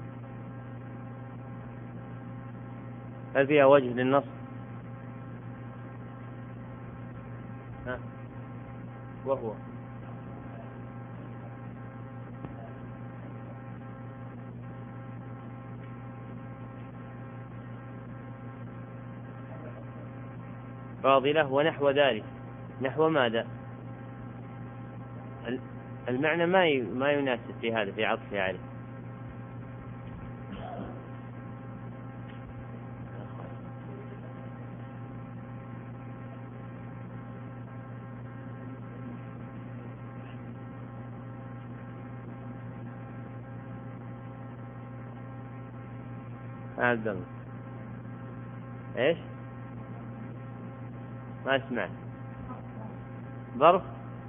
A: هل فيها وجه للنص؟ ها؟ وهو فاضلة ونحو ذلك. نحو ماذا؟ المعنى ما ما يناسب في هذا في عطفه عليه. هذا ايش؟ ما اسمع. ظرف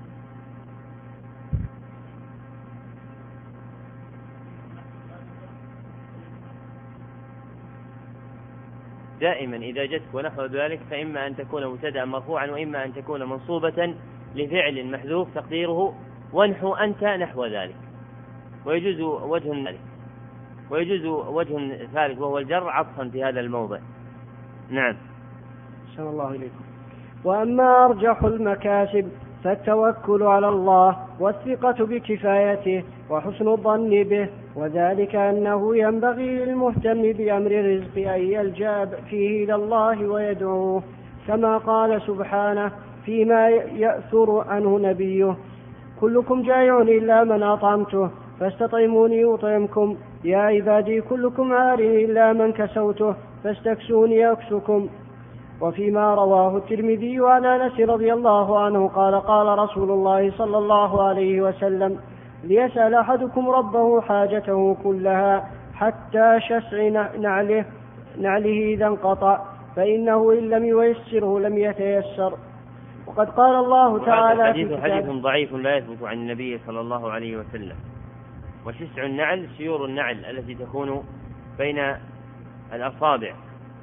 A: دائما إذا جت ونحو ذلك فإما أن تكون مبتدأ مرفوعا وإما أن تكون منصوبة لفعل محذوف تقديره وانحو أنت نحو ذلك، ويجوز وجه ذلك ويجوز وجه ثالث وهو الجر عطفا في هذا الموضع. نعم.
B: أحسن الله إليكم. وأما أرجح المكاسب فالتوكل على الله والثقة بكفايته وحسن الظن به، وذلك أنه ينبغي للمهتم بأمر الرزق أن يلجأ فيه إلى الله ويدعوه، كما قال سبحانه فيما يأثر عنه نبيه: كلكم جائع إلا من أطعمته فاستطعموني أطعمكم، يا عبادي كلكم عار إلا من كسوته فاستكسوني أكسكم. وفيما رواه الترمذي عن أنس رضي الله عنه قال: قال رسول الله صلى الله عليه وسلم: ليسأل أحدكم ربه حاجته كلها حتى شسع نعله نعله إذا انقطع، فإنه إن لم ييسره لم يتيسر. وقد قال الله تعالى:
A: حديث حديث ضعيف لا يثبت عن النبي صلى الله عليه وسلم. وشسع النعل سيور النعل التي تكون بين الأصابع.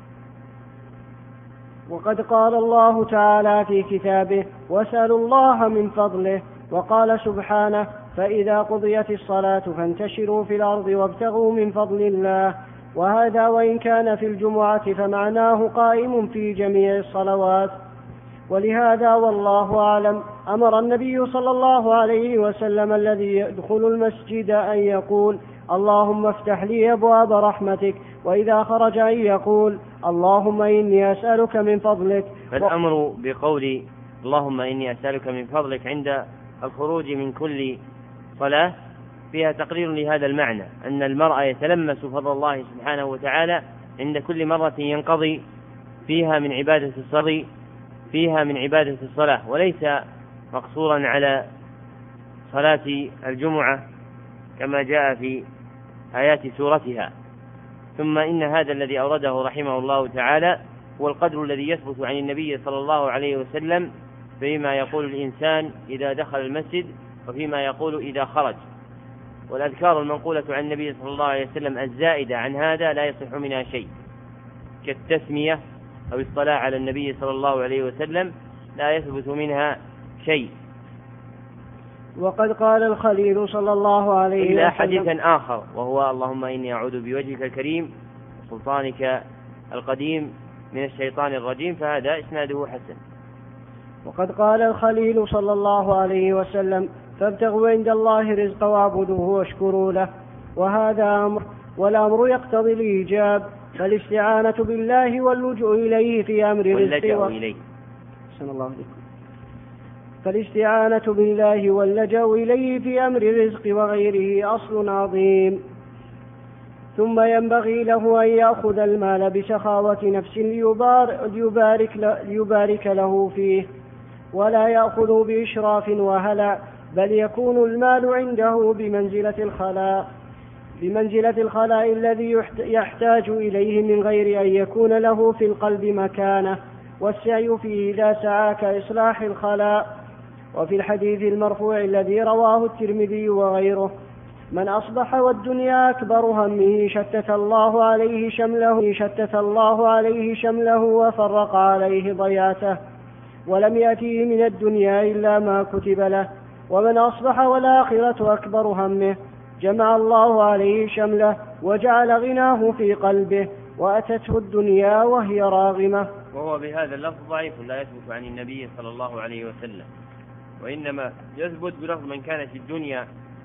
B: وقد قال الله تعالى في كتابه: واسألوا الله من فضله. وقال سبحانه: فإذا قضيت الصلاة فانتشروا في الأرض وابتغوا من فضل الله. وهذا وإن كان في الجمعة فمعناه قائم في جميع الصلوات. ولهذا والله أعلم أمر النبي صلى الله عليه وسلم الذي يدخل المسجد أن يقول: اللهم افتح لي أبواب رحمتك، وإذا خرج أن يقول اللهم إني أسألك من فضلك.
A: فالأمر بقول اللهم إني أسألك من فضلك عند الخروج من كل صلاة فيها تقرير لهذا المعنى، أن المرء يتلمس فضل الله سبحانه وتعالى عند كل مرة ينقضي فيها من عبادة الصلاة فيها من عبادة الصلاة وليس مقصورا على صلاة الجمعة كما جاء في آيات سورتها. ثم إن هذا الذي أورده رحمه الله تعالى هو القدر الذي يثبت عن النبي صلى الله عليه وسلم فيما يقول الإنسان إذا دخل المسجد وفيما يقول إذا خرج، والأذكار المنقولة عن النبي صلى الله عليه وسلم الزائدة عن هذا لا يصح منها شيء، كالتسمية أو الصلاة على النبي صلى الله عليه وسلم لا يثبت منها شيء.
B: وقد قال الخليل صلى الله عليه وسلم
A: إلا حديثا آخر وهو اللهم إني أعوذ بوجهك الكريم وسلطانك القديم من الشيطان الرجيم، فهذا إسناده حسن.
B: وقد قال الخليل صلى الله عليه وسلم فابتغوا عند الله رزقا واعبدوه واشكروا له، وهذا أمر، والأمر يقتضي الإيجاب، فالاستعانة بالله واللجوء إليه في أمر الرزق و... فالاستعانة بالله واللجوء إليه في أمر الرزق وغيره أصل عظيم. ثم ينبغي له أن يأخذ المال بسخاوة نفس ليبارك, ليبارك له فيه، ولا يأخذه بإشراف وهلع، بل يكون المال عنده بمنزلة الخلاء بمنزلة الخلاء الذي يحتاج إليه من غير أن يكون له في القلب مكانه، والسعي فيه إذا سعى كإصلاح الخلاء. وفي الحديث المرفوع الذي رواه الترمذي وغيره من أصبح والدنيا أكبر همه شتت الله عليه شمله شتت الله عليه شمله وفرق عليه ضياته، ولم يأتيه من الدنيا إلا ما كتب له. ومن أصبح والآخرة أكبر همه جمع الله عليه شمله وجعل غناه في قلبه، وأتته الدنيا وهي راغمة.
A: وهو بهذا اللفظ ضعيف لا يثبت عن النبي صلى الله عليه وسلم، وإنما يثبت بلفظ من كانت الدنيا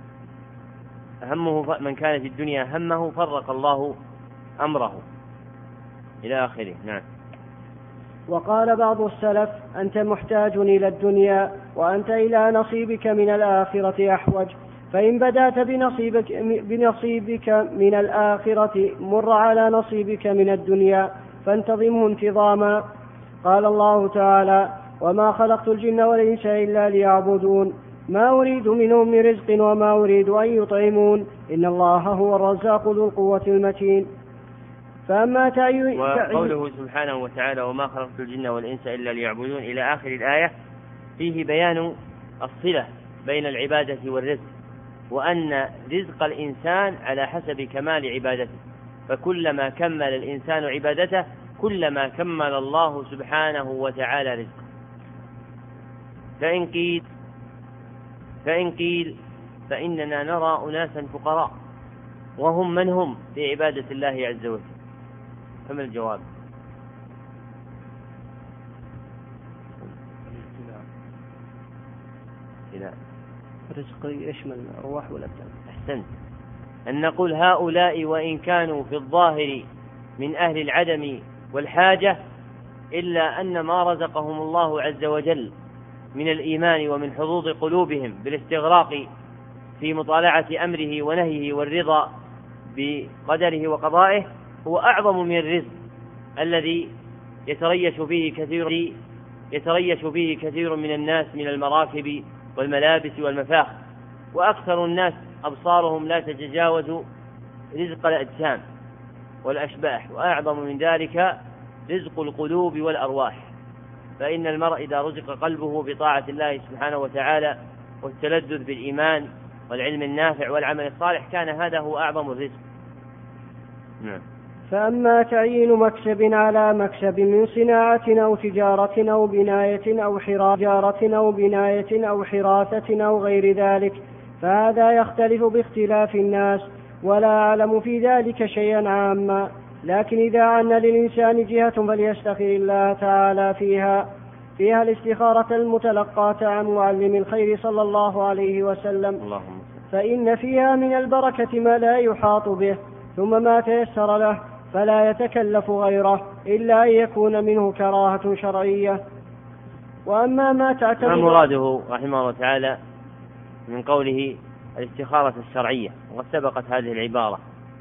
A: همه من كانت الدنيا همه فرق الله أمره إلى آخره. نعم.
B: وقال بعض السلف أنت محتاج إلى الدنيا وأنت إلى نصيبك من الآخرة أحوج، فإن بدأت بنصيبك, بنصيبك من الآخرة مر على نصيبك من الدنيا فانتظمه انتظاما. قال الله تعالى وما خلقت الجن والإنس إلا ليعبدون ما أريد منهم من رزق وما أريد أن يطعمون إن الله هو الرزاق ذو القوة المتين. فأما تعي...
A: وقوله سبحانه وتعالى وما خلقت الجن والإنس إلا ليعبدون إلى آخر الآية فيه بيان الصلة بين العبادة والرزق، وأن رزق الإنسان على حسب كمال عبادته، فكلما كمل الإنسان عبادته كلما كمل الله سبحانه وتعالى رزقه. فإن قيل فإن قيل فإننا نرى أناسا فقراء وهم من هم في عبادة الله عز وجل، فما الجواب؟
B: الرزق يشمل الأرواح والأبدان.
A: أحسنت. أن نقول هؤلاء وإن كانوا في الظاهر من أهل العدم والحاجة إلا أن ما رزقهم الله عز وجل من الإيمان ومن حظوظ قلوبهم بالاستغراق في مطالعة أمره ونهيه والرضا بقدره وقضائه هو أعظم من الرزق الذي يتريش فيه كثير يتريش فيه كثير من الناس من المراكب والملابس والمفاخر، وأكثر الناس أبصارهم لا تتجاوز رزق الأجسام والأشباح، وأعظم من ذلك رزق القلوب والأرواح. فإن المرء إذا رزق قلبه بطاعة الله سبحانه وتعالى والتلذذ بالإيمان والعلم النافع والعمل الصالح كان هذا هو أعظم الرزق. نعم.
B: فأما تعيين مكسب على مكسب من صناعة أو تجارة أو بناية أو حراثة أو بناية أو حراثة أو غير ذلك فهذا يختلف باختلاف الناس، ولا أعلم في ذلك شيئا عاما، لكن إذا عن للإنسان جهة فليستخير الله تعالى فيها فيها الاستخارة المتلقاة عن معلم الخير صلى الله عليه وسلم.
A: اللهم
B: فإن فيها من البركة ما لا يحاط به، ثم ما تيسر له فلا يتكلف غيره إلا أن يكون منه كراهة شرعية. وأما ما تعتمد
A: ما مراده رحمه الله تعالى من قوله الاستخارة الشرعية؟ وقد سبقت هذه العبارة.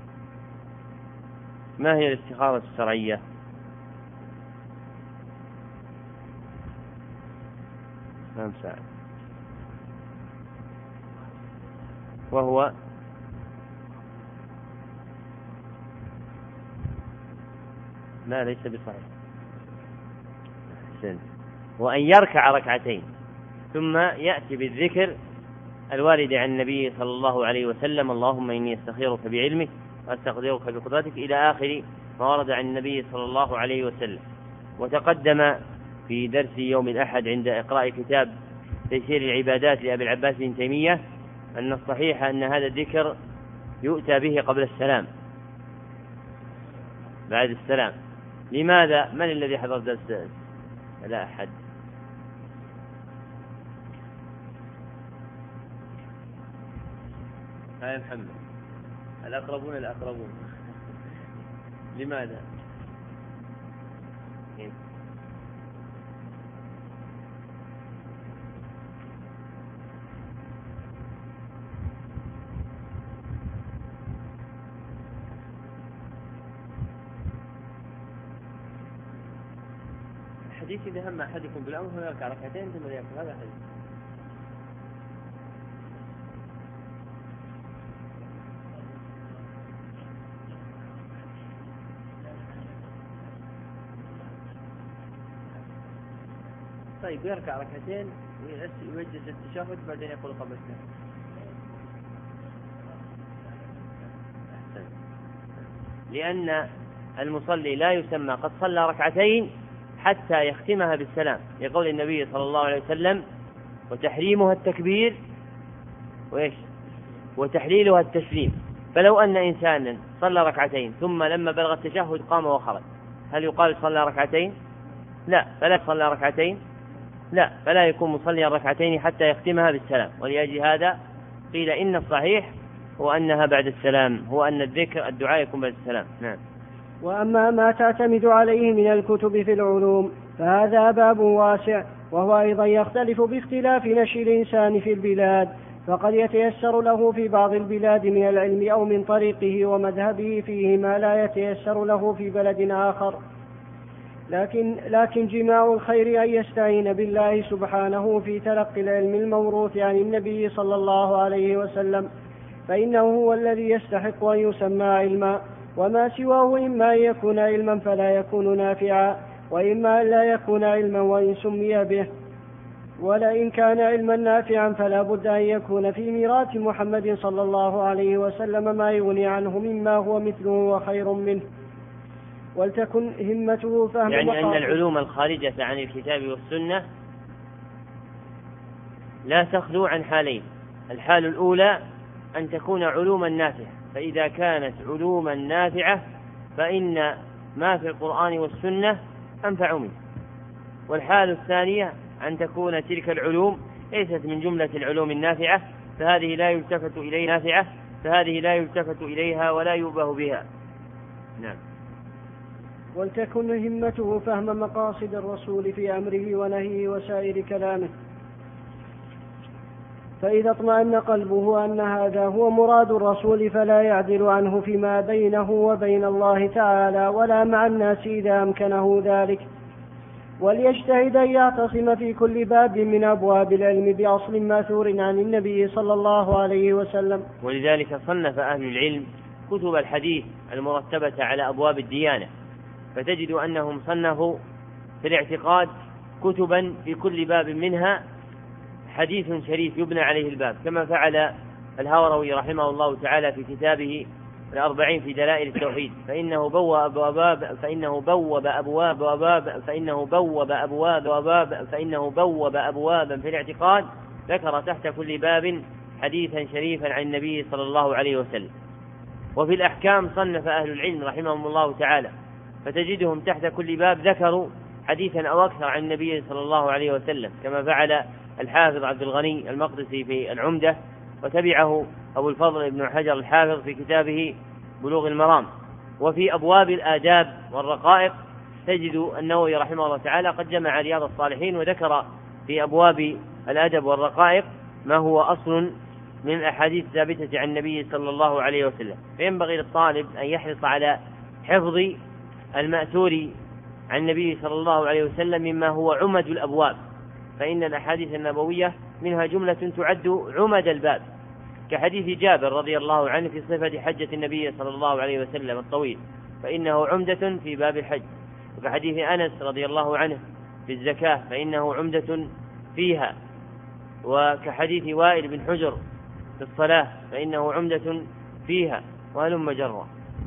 A: ما هي الاستخارة الشرعية؟ نعم سعد. وهو لا ليس بصحيح. أحسن. وأن يركع ركعتين ثم يأتي بالذكر الوارد عن النبي صلى الله عليه وسلم: اللهم إني أستخيرك بعلمك وأستقدرك بقدرتك، إلى آخر ما ورد عن النبي صلى الله عليه وسلم. وتقدم في درس يوم الأحد عند إقراء كتاب تيسير العبادات لأبي العباس بن تيمية أن الصحيح أن هذا الذكر يؤتى به قبل السلام، بعد السلام. لماذا؟ من الذي حضر درس؟ لا أحد. هاي محمد. الأقربون الأقربون. لماذا؟ الحديث إذا هم أحدكم بالأمر فيركع ركعتين ثم يأكل، هذا حديث. طيب يركع ركعتين ويوجد التشهد بعدين يقول قبل السلام. لأن المصلي لا يسمى قد صلى ركعتين حتى يختمها بالسلام، يقول النبي صلى الله عليه وسلم: وتحريمها التكبير وإيش وتحليلها التسليم. فلو أن إنسانا صلى ركعتين ثم لما بلغ التشهد قام وخرج، هل يقال صلى ركعتين؟ لا. فلا صلى ركعتين؟ لا. فلا يكون مصليا ركعتين حتى يختمها بالسلام. ولأجل هذا قيل إن الصحيح هو أنها بعد السلام، هو أن الذكر الدعاء يكون بعد السلام. نعم.
B: وأما ما تعتمد عليه من الكتب في العلوم فهذا باب واسع، وهو أيضا يختلف باختلاف نشء الإنسان في البلاد، فقد يتيسر له في بعض البلاد من العلم أو من طريقه ومذهبه فيه ما لا يتيسر له في بلد آخر. لكن, لكن جماع الخير أن يستعين بالله سبحانه في تلقي العلم الموروث عن النبي صلى الله عليه وسلم، فإنه هو الذي يستحق أن يسمى علما، وما سواه إما أن يكون علما فلا يكون نافعا، وإما أن لا يكون علما وإن سمي به. ولئن كان علما نافعا فلا بد أن يكون في ميراث محمد صلى الله عليه وسلم ما يغني عنه مما هو مثله وخير منه. ولتكن همته فهم
A: يعني أن العلوم الخارجة عن الكتاب والسنة لا تخلو عن حالين: الحال الأولى أن تكون علوما نافعة، فإذا كانت علوما نافعة فإن ما في القرآن والسنة أنفع منه. والحال الثانية أن تكون تلك العلوم ليست من جملة العلوم النافعة، فهذه لا يلتفت إليها نافعة فهذه لا يلتفت إليها ولا يؤبه بها. نعم.
B: ولتكن همته فهم مقاصد الرسول في أمره ونهيه وسائر كلامه، فإذا اطمأن قلبه أن هذا هو مراد الرسول فلا يعدل عنه فيما بينه وبين الله تعالى ولا مع الناس إذا أمكنه ذلك. وليجتهد أن يعتصم في كل باب من أبواب العلم بأصل ماثور عن النبي صلى الله عليه وسلم.
A: ولذلك صنف أهل العلم كتب الحديث المرتبة على أبواب الديانة، فتجد أنهم صنفوا في الاعتقاد كتبا في كل باب منها حديث شريف يبنى عليه الباب، كما فعل الهروي رحمه الله تعالى في كتابه الأربعين في دلائل التوحيد، فإنه بوب أبواب فإنه بوب أبواب وباب فإنه بوب أبواب وباب فإنه بوب أبوابا في الاعتقاد ذكر تحت كل باب حديثا شريفا عن النبي صلى الله عليه وسلم. وفي الأحكام صنف أهل العلم رحمهم الله تعالى، فتجدهم تحت كل باب ذكروا حديثا أو أكثر عن النبي صلى الله عليه وسلم، كما فعل الحافظ عبد الغني المقدسي في العمدة، وتبعه أبو الفضل ابن حجر الحافظ في كتابه بلوغ المرام. وفي أبواب الآداب والرقائق تجد النووي رحمه الله تعالى قد جمع رياض الصالحين وذكر في أبواب الأدب والرقائق ما هو أصل من الأحاديث الثابتة عن النبي صلى الله عليه وسلم. فينبغي للطالب أن يحرص على حفظ المأثور عن النبي صلى الله عليه وسلم مما هو عمد الأبواب، فإن الأحاديث النبوية منها جملة تعد عمد الباب، كحديث جابر رضي الله عنه في صفة حجة النبي صلى الله عليه وسلم الطويل، فإنه عمدة في باب الحج، وكحديث أنس رضي الله عنه في الزكاة، فإنه عمدة فيها، وكحديث وائل بن حجر في الصلاة، فإنه عمدة فيها، وهلم جرا.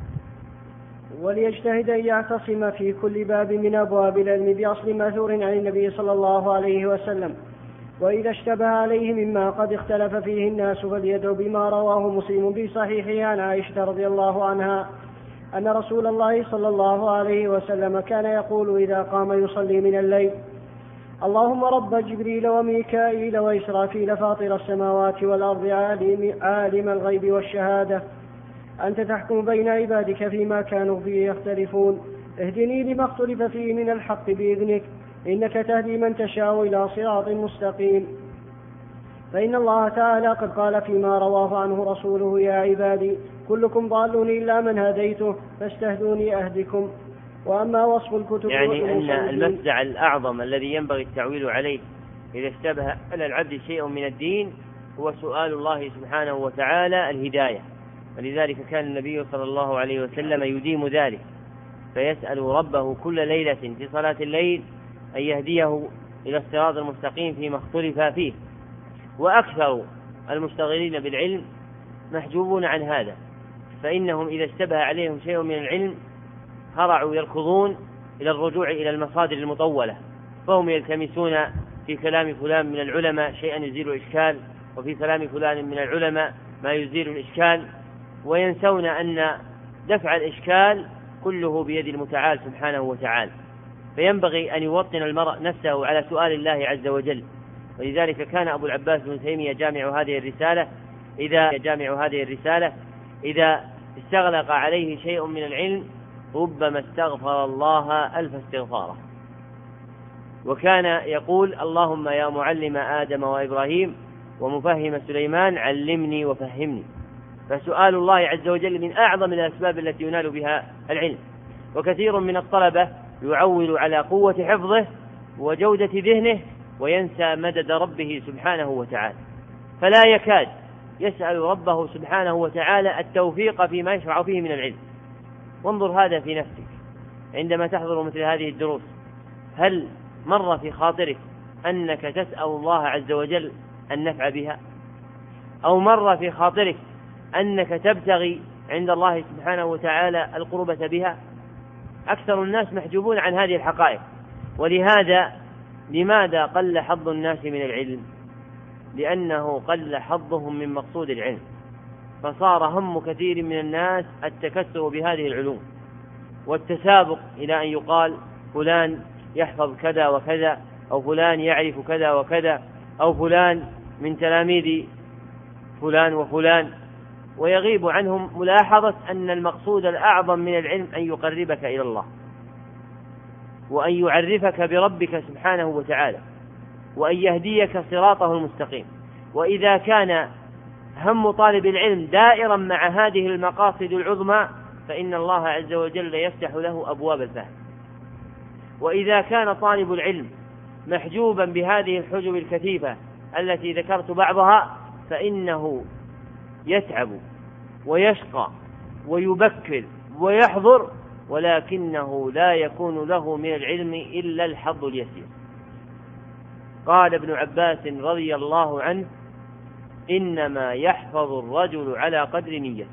B: وليجتهد أن يعتصم في كل باب من أبواب العلم بأصل ماثور عن النبي صلى الله عليه وسلم، وإذا اشتبه عليه مما قد اختلف فيه الناس فليدعو بما رواه مسلم بصحيحه عن عائشة رضي الله عنها أن رسول الله صلى الله عليه وسلم كان يقول إذا قام يصلي من الليل: اللهم رب جبريل وميكائيل وإسرافيل فاطر السماوات والأرض عالم, عالم الغيب والشهادة، أنت تحكم بين عبادك فيما كانوا فيه يختلفون، اهدني لما اختلف فيه من الحق بإذنك، إنك تهدي من تشاء إلى صراط مستقيم. فإن الله تعالى قد قال فيما رواه عنه رسوله: يا عبادي كلكم ضال إلا من هديته فاستهدوني أهدكم. وأما وصف الكتب،
A: يعني أن المفزع الأعظم الذي ينبغي التعويل عليه إذا اشتبه على العبد شيء من الدين هو سؤال الله سبحانه وتعالى الهداية، ولذلك كان النبي صلى الله عليه وسلم يديم ذلك، فيسأل ربه كل ليلة في صلاة الليل أن يهديه إلى الصراط المستقيم فيما اختلف فيه. وأكثر المشتغلين بالعلم محجوبون عن هذا، فإنهم إذا اشتبه عليهم شيء من العلم هرعوا يركضون إلى الرجوع إلى المصادر المطولة، فهم يلتمسون في كلام فلان من العلماء شيئا يزيل الإشكال، وفي كلام فلان من العلماء ما يزيل الإشكال، وينسون أن دفع الإشكال كله بيد المتعال سبحانه وتعالى. فينبغي أن يوطن المرء نفسه على سؤال الله عز وجل. ولذلك كان أبو العباس بن تيمية جامع هذه الرسالة إذا جامع هذه الرسالة إذا استغلق عليه شيء من العلم ربما استغفر الله ألف استغفاره، وكان يقول: اللهم يا معلم آدم وإبراهيم ومفهم سليمان علمني وفهمني. فسؤال الله عز وجل من أعظم الأسباب التي ينال بها العلم. وكثير من الطلبة يعول على قوة حفظه وجودة ذهنه وينسى مدد ربه سبحانه وتعالى، فلا يكاد يسأل ربه سبحانه وتعالى التوفيق فيما يشرع فيه من العلم. وانظر هذا في نفسك عندما تحضر مثل هذه الدروس، هل مر في خاطرك أنك تسأل الله عز وجل النفع بها؟ أو مر في خاطرك أنك تبتغي عند الله سبحانه وتعالى القربة بها؟ أكثر الناس محجوبون عن هذه الحقائق. ولهذا لماذا قل حظ الناس من العلم؟ لأنه قل حظهم من مقصود العلم، فصار هم كثير من الناس التكثر بهذه العلوم والتسابق إلى أن يقال فلان يحفظ كذا وكذا، أو فلان يعرف كذا وكذا، أو فلان من تلاميذ فلان وفلان، ويغيب عنهم ملاحظة أن المقصود الأعظم من العلم أن يقربك إلى الله، وأن يعرفك بربك سبحانه وتعالى، وأن يهديك صراطه المستقيم. وإذا كان هم طالب العلم دائرا مع هذه المقاصد العظمى فإن الله عز وجل يفتح له أبواب الفهم. وإذا كان طالب العلم محجوبا بهذه الحجب الكثيفة التي ذكرت بعضها فإنه يتعب ويشقى ويبكر ويحضر، ولكنه لا يكون له من العلم إلا الحظ اليسير. قال ابن عباس رضي الله عنه: إنما يحفظ الرجل على قدر نيته.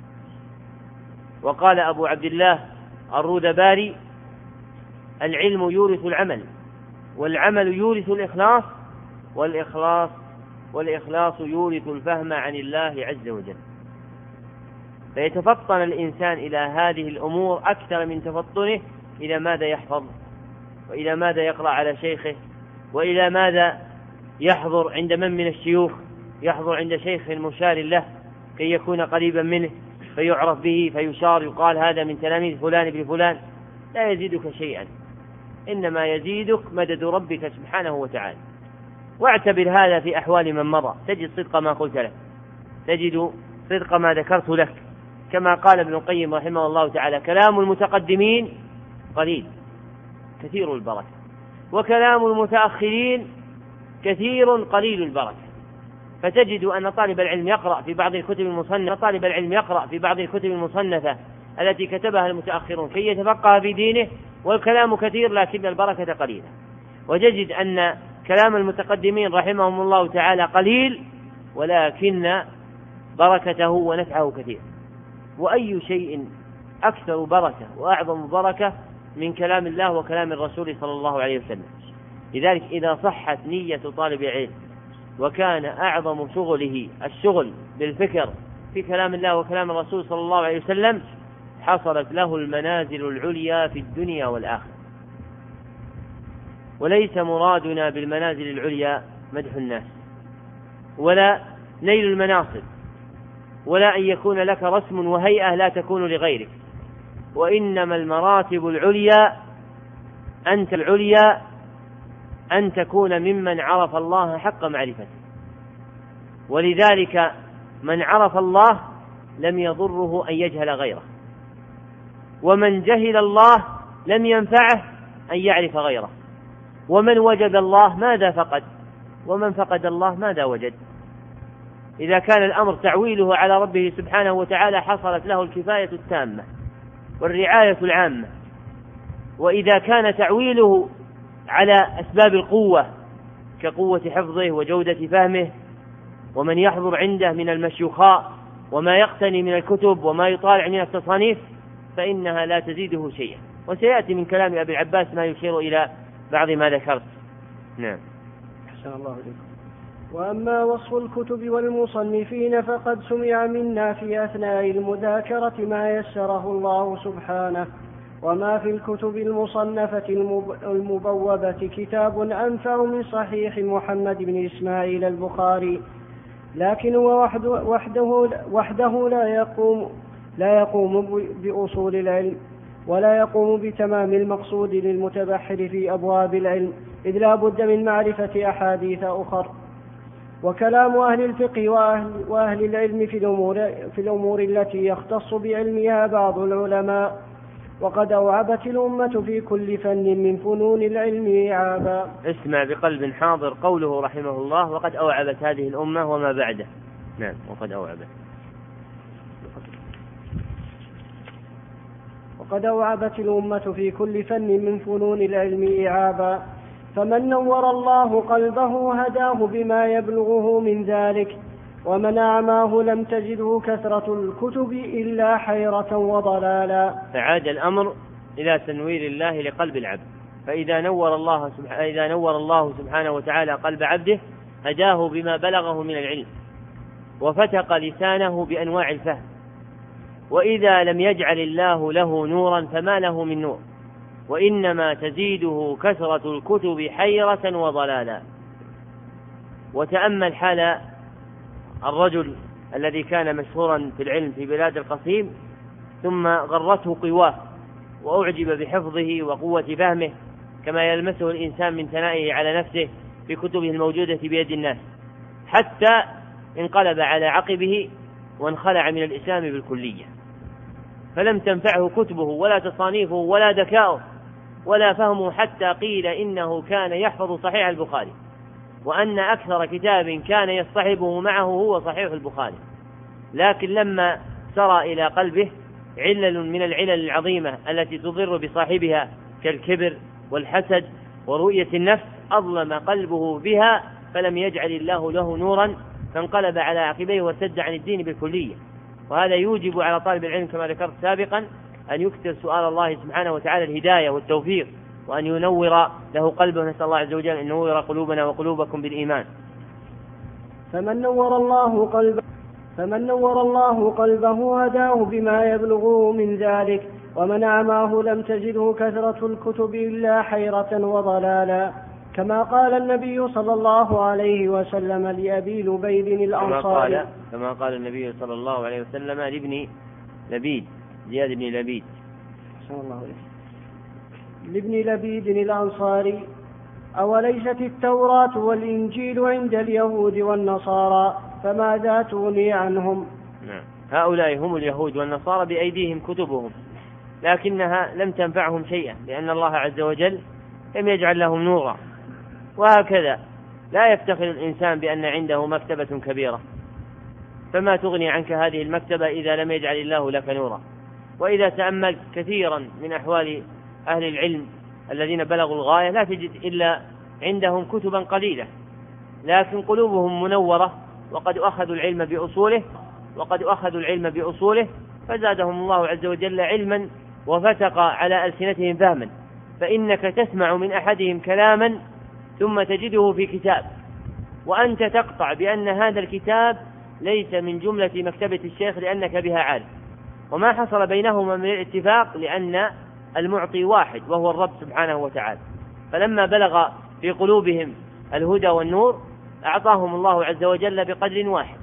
A: وقال أبو عبد الله الرودباري: العلم يورث العمل، والعمل يورث الإخلاص، والإخلاص والإخلاص يورث الفهم عن الله عز وجل. فيتفطن الإنسان إلى هذه الأمور أكثر من تفطنه إلى ماذا يحفظ، وإلى ماذا يقرأ على شيخه، وإلى ماذا يحضر عند من من الشيوخ، يحضر عند شيخ مشار له، كي يكون قريبا منه فيعرف به فيشار يقال هذا من تلاميذ فلان ابن فلان، لا يزيدك شيئا، إنما يزيدك مدد ربك سبحانه وتعالى. واعتبر هذا في أحوال من مضى، تجد صدق ما قلت لك، تجد صدق ما ذكرت لك، كما قال ابن القيم رحمه الله تعالى: كلام المتقدمين قليل كثير البركة، وكلام المتأخرين كثير قليل البركة. فتجد أن طالب العلم يقرأ في بعض الكتب المصنفة طالب العلم يقرأ في بعض الكتب المصنفة التي كتبها المتأخرون كي يتفقه في دينه، والكلام كثير لكن البركة قليلة. وتجد أن كلام المتقدمين رحمهم الله تعالى قليل ولكن بركته ونفعه كثير. وأي شيء أكثر بركة وأعظم بركة من كلام الله وكلام الرسول صلى الله عليه وسلم. لذلك إذا صحت نية طالب العلم وكان أعظم شغله الشغل بالفكر في كلام الله وكلام الرسول صلى الله عليه وسلم، حصلت له المنازل العليا في الدنيا والآخرة. وليس مرادنا بالمنازل العليا مدح الناس ولا نيل المناصب ولا أن يكون لك رسم وهيئة لا تكون لغيرك، وإنما المراتب العليا أنت العليا أن تكون ممن عرف الله حق معرفته. ولذلك من عرف الله لم يضره أن يجهل غيره، ومن جهل الله لم ينفعه أن يعرف غيره، ومن وجد الله ماذا فقد، ومن فقد الله ماذا وجد. إذا كان الأمر تعويله على ربه سبحانه وتعالى حصلت له الكفاية التامة والرعاية العامة. وإذا كان تعويله على أسباب القوة كقوة حفظه وجودة فهمه ومن يحضر عنده من المشيوخاء وما يقتني من الكتب وما يطالع من التصانيف، فإنها لا تزيده شيئا. وسيأتي من كلام أبي العباس ما يشير إلى بعض ما ذكرت. نعم.
B: أحسن الله إليكم. وأما وصف الكتب والمصنفين فقد سمع منا في أثناء المذاكرة ما يسره الله سبحانه. وما في الكتب المصنفة المبوبة كتاب أنفع من صحيح محمد بن إسماعيل البخاري، لكن هو وحده, وحده, وحده لا يقوم لا يقوم بأصول العلم ولا يقوم بتمام المقصود للمتبحر في أبواب العلم، إذ لا بد من معرفة أحاديث أخر. وكلام أهل الفقه وأهل, وأهل العلم في الأمور, في الأمور التي يختص بعلمها بعض العلماء. وقد أوعبت الأمة في كل فن من فنون العلم إعابا.
A: اسمع بقلب حاضر قوله رحمه الله: وقد أوعبت هذه الأمة وما بعده. نعم، وقد أوعبت
B: وقد أوعبت الأمة في كل فن من فنون العلم إعابا، فمن نور الله قلبه هداه بما يبلغه من ذلك، ومن أعماه لم تجده كثرة الكتب إلا حيرة وضلالا.
A: فعاد الأمر إلى تنوير الله لقلب العبد، فإذا نور الله سبحانه, إذا نور الله سبحانه وتعالى قلب عبده هداه بما بلغه من العلم وفتق لسانه بأنواع الفهم. وإذا لم يجعل الله له نورا فما له من نور، وإنما تزيده كثرة الكتب حيرة وضلالا. وتأمل حال الرجل الذي كان مشهورا في العلم في بلاد القصيم ثم غرته قواه وأعجب بحفظه وقوة فهمه كما يلمسه الإنسان من ثنائه على نفسه في كتبه الموجودة بيد الناس، حتى انقلب على عقبه وانخلع من الإسلام بالكلية، فلم تنفعه كتبه ولا تصانيفه ولا ذكاؤه ولا فهمه، حتى قيل إنه كان يحفظ صحيح البخاري، وأن أكثر كتاب كان يصطحبه معه هو صحيح البخاري. لكن لما سرى إلى قلبه علل من العلل العظيمة التي تضر بصاحبها كالكبر والحسد ورؤية النفس أظلم قلبه بها، فلم يجعل الله له نورا، فانقلب على عقبيه وارتد عن الدين بالكلية. وهذا يوجب على طالب العلم كما ذكرت سابقا أن يكثر سؤال الله سبحانه وتعالى الهداية والتوفيق، وأن ينور له قلبه. نسأل الله عز وجل أن ينور قلوبنا وقلوبكم بالإيمان.
B: فمن نور الله قلبه فمن نور الله قلبه هداه بما يبلغه من ذلك، ومن أعماه لم تجده كثرة الكتب إلا حيرة وضلالا. كما قال النبي صلى الله عليه وسلم لأبي لبيد الأنصاري
A: كما قال, كما قال النبي صلى الله عليه وسلم لابن لبيد زياد بن لبيد
B: الله عليه لابن لبيد الأنصاري: أوليست التوراة والإنجيل عند اليهود والنصارى فماذا تغني عنهم؟
A: نعم. هؤلاء هم اليهود والنصارى بأيديهم كتبهم، لكنها لم تنفعهم شيئا، لأن الله عز وجل لم يجعل لهم نورا. وهكذا لا يفتخر الإنسان بأن عنده مكتبة كبيرة، فما تغني عنك هذه المكتبة إذا لم يجعل الله لك نورا. وإذا تأملت كثيرا من أحوال أهل العلم الذين بلغوا الغاية لا تجد إلا عندهم كتبا قليلة، لكن قلوبهم منورة، وقد أخذوا العلم بأصوله وقد أخذوا العلم بأصوله فزادهم الله عز وجل علما وفتق على ألسنتهم فهما. فإنك تسمع من أحدهم كلاما ثم تجده في كتاب، وأنت تقطع بأن هذا الكتاب ليس من جملة مكتبة الشيخ لأنك بها عالم. وما حصل بينهما من الاتفاق لأن المعطي واحد وهو الرب سبحانه وتعالى. فلما بلغ في قلوبهم الهدى والنور أعطاهم الله عز وجل بقدر واحد.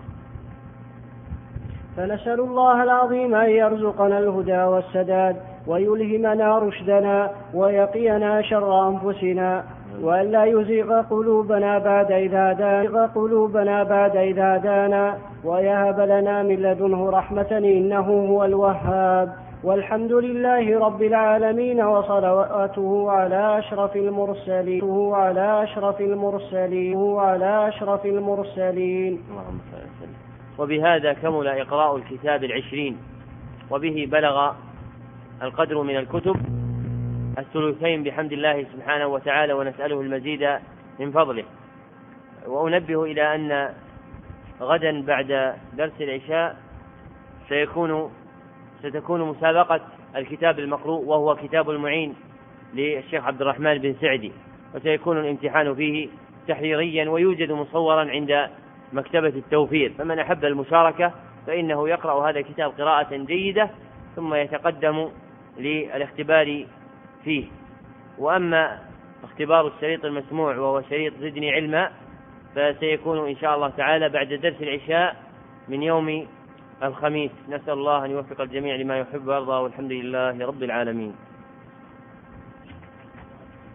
B: فنسأل الله العظيم أن يرزقنا الهدى والسداد ويلهمنا رشدنا ويقينا شر أنفسنا، وأن لا يزيغ قلوبنا بعد إذا هدانا قلوبنا بعد إذا هدانا ويهب لنا من لدنه رحمة إنه هو الوهاب. والحمد لله رب العالمين، وصلواته على أشرف المرسلين وعلى أشرف المرسلين وعلى أشرف المرسلين.
A: وبهذا كمل إقراء الكتاب العشرين، وبه بلغ القدر من الكتب الثلثين بحمد الله سبحانه وتعالى، ونسأله المزيد من فضله. وأنبه إلى أن غدا بعد درس العشاء سيكون ستكون مسابقة الكتاب المقروء، وهو كتاب المعين للشيخ عبد الرحمن بن سعدي، وسيكون الامتحان فيه تحريريا، ويوجد مصورا عند مكتبة التوفير، فمن أحب المشاركة فإنه يقرأ هذا الكتاب قراءة جيدة ثم يتقدم للاختبار فيه. وأما اختبار الشريط المسموع وهو شريط زدني علما فسيكون إن شاء الله تعالى بعد درس العشاء من يوم الخميس. نسأل الله أن يوفق الجميع لما يحب ويرضى، والحمد لله رب العالمين.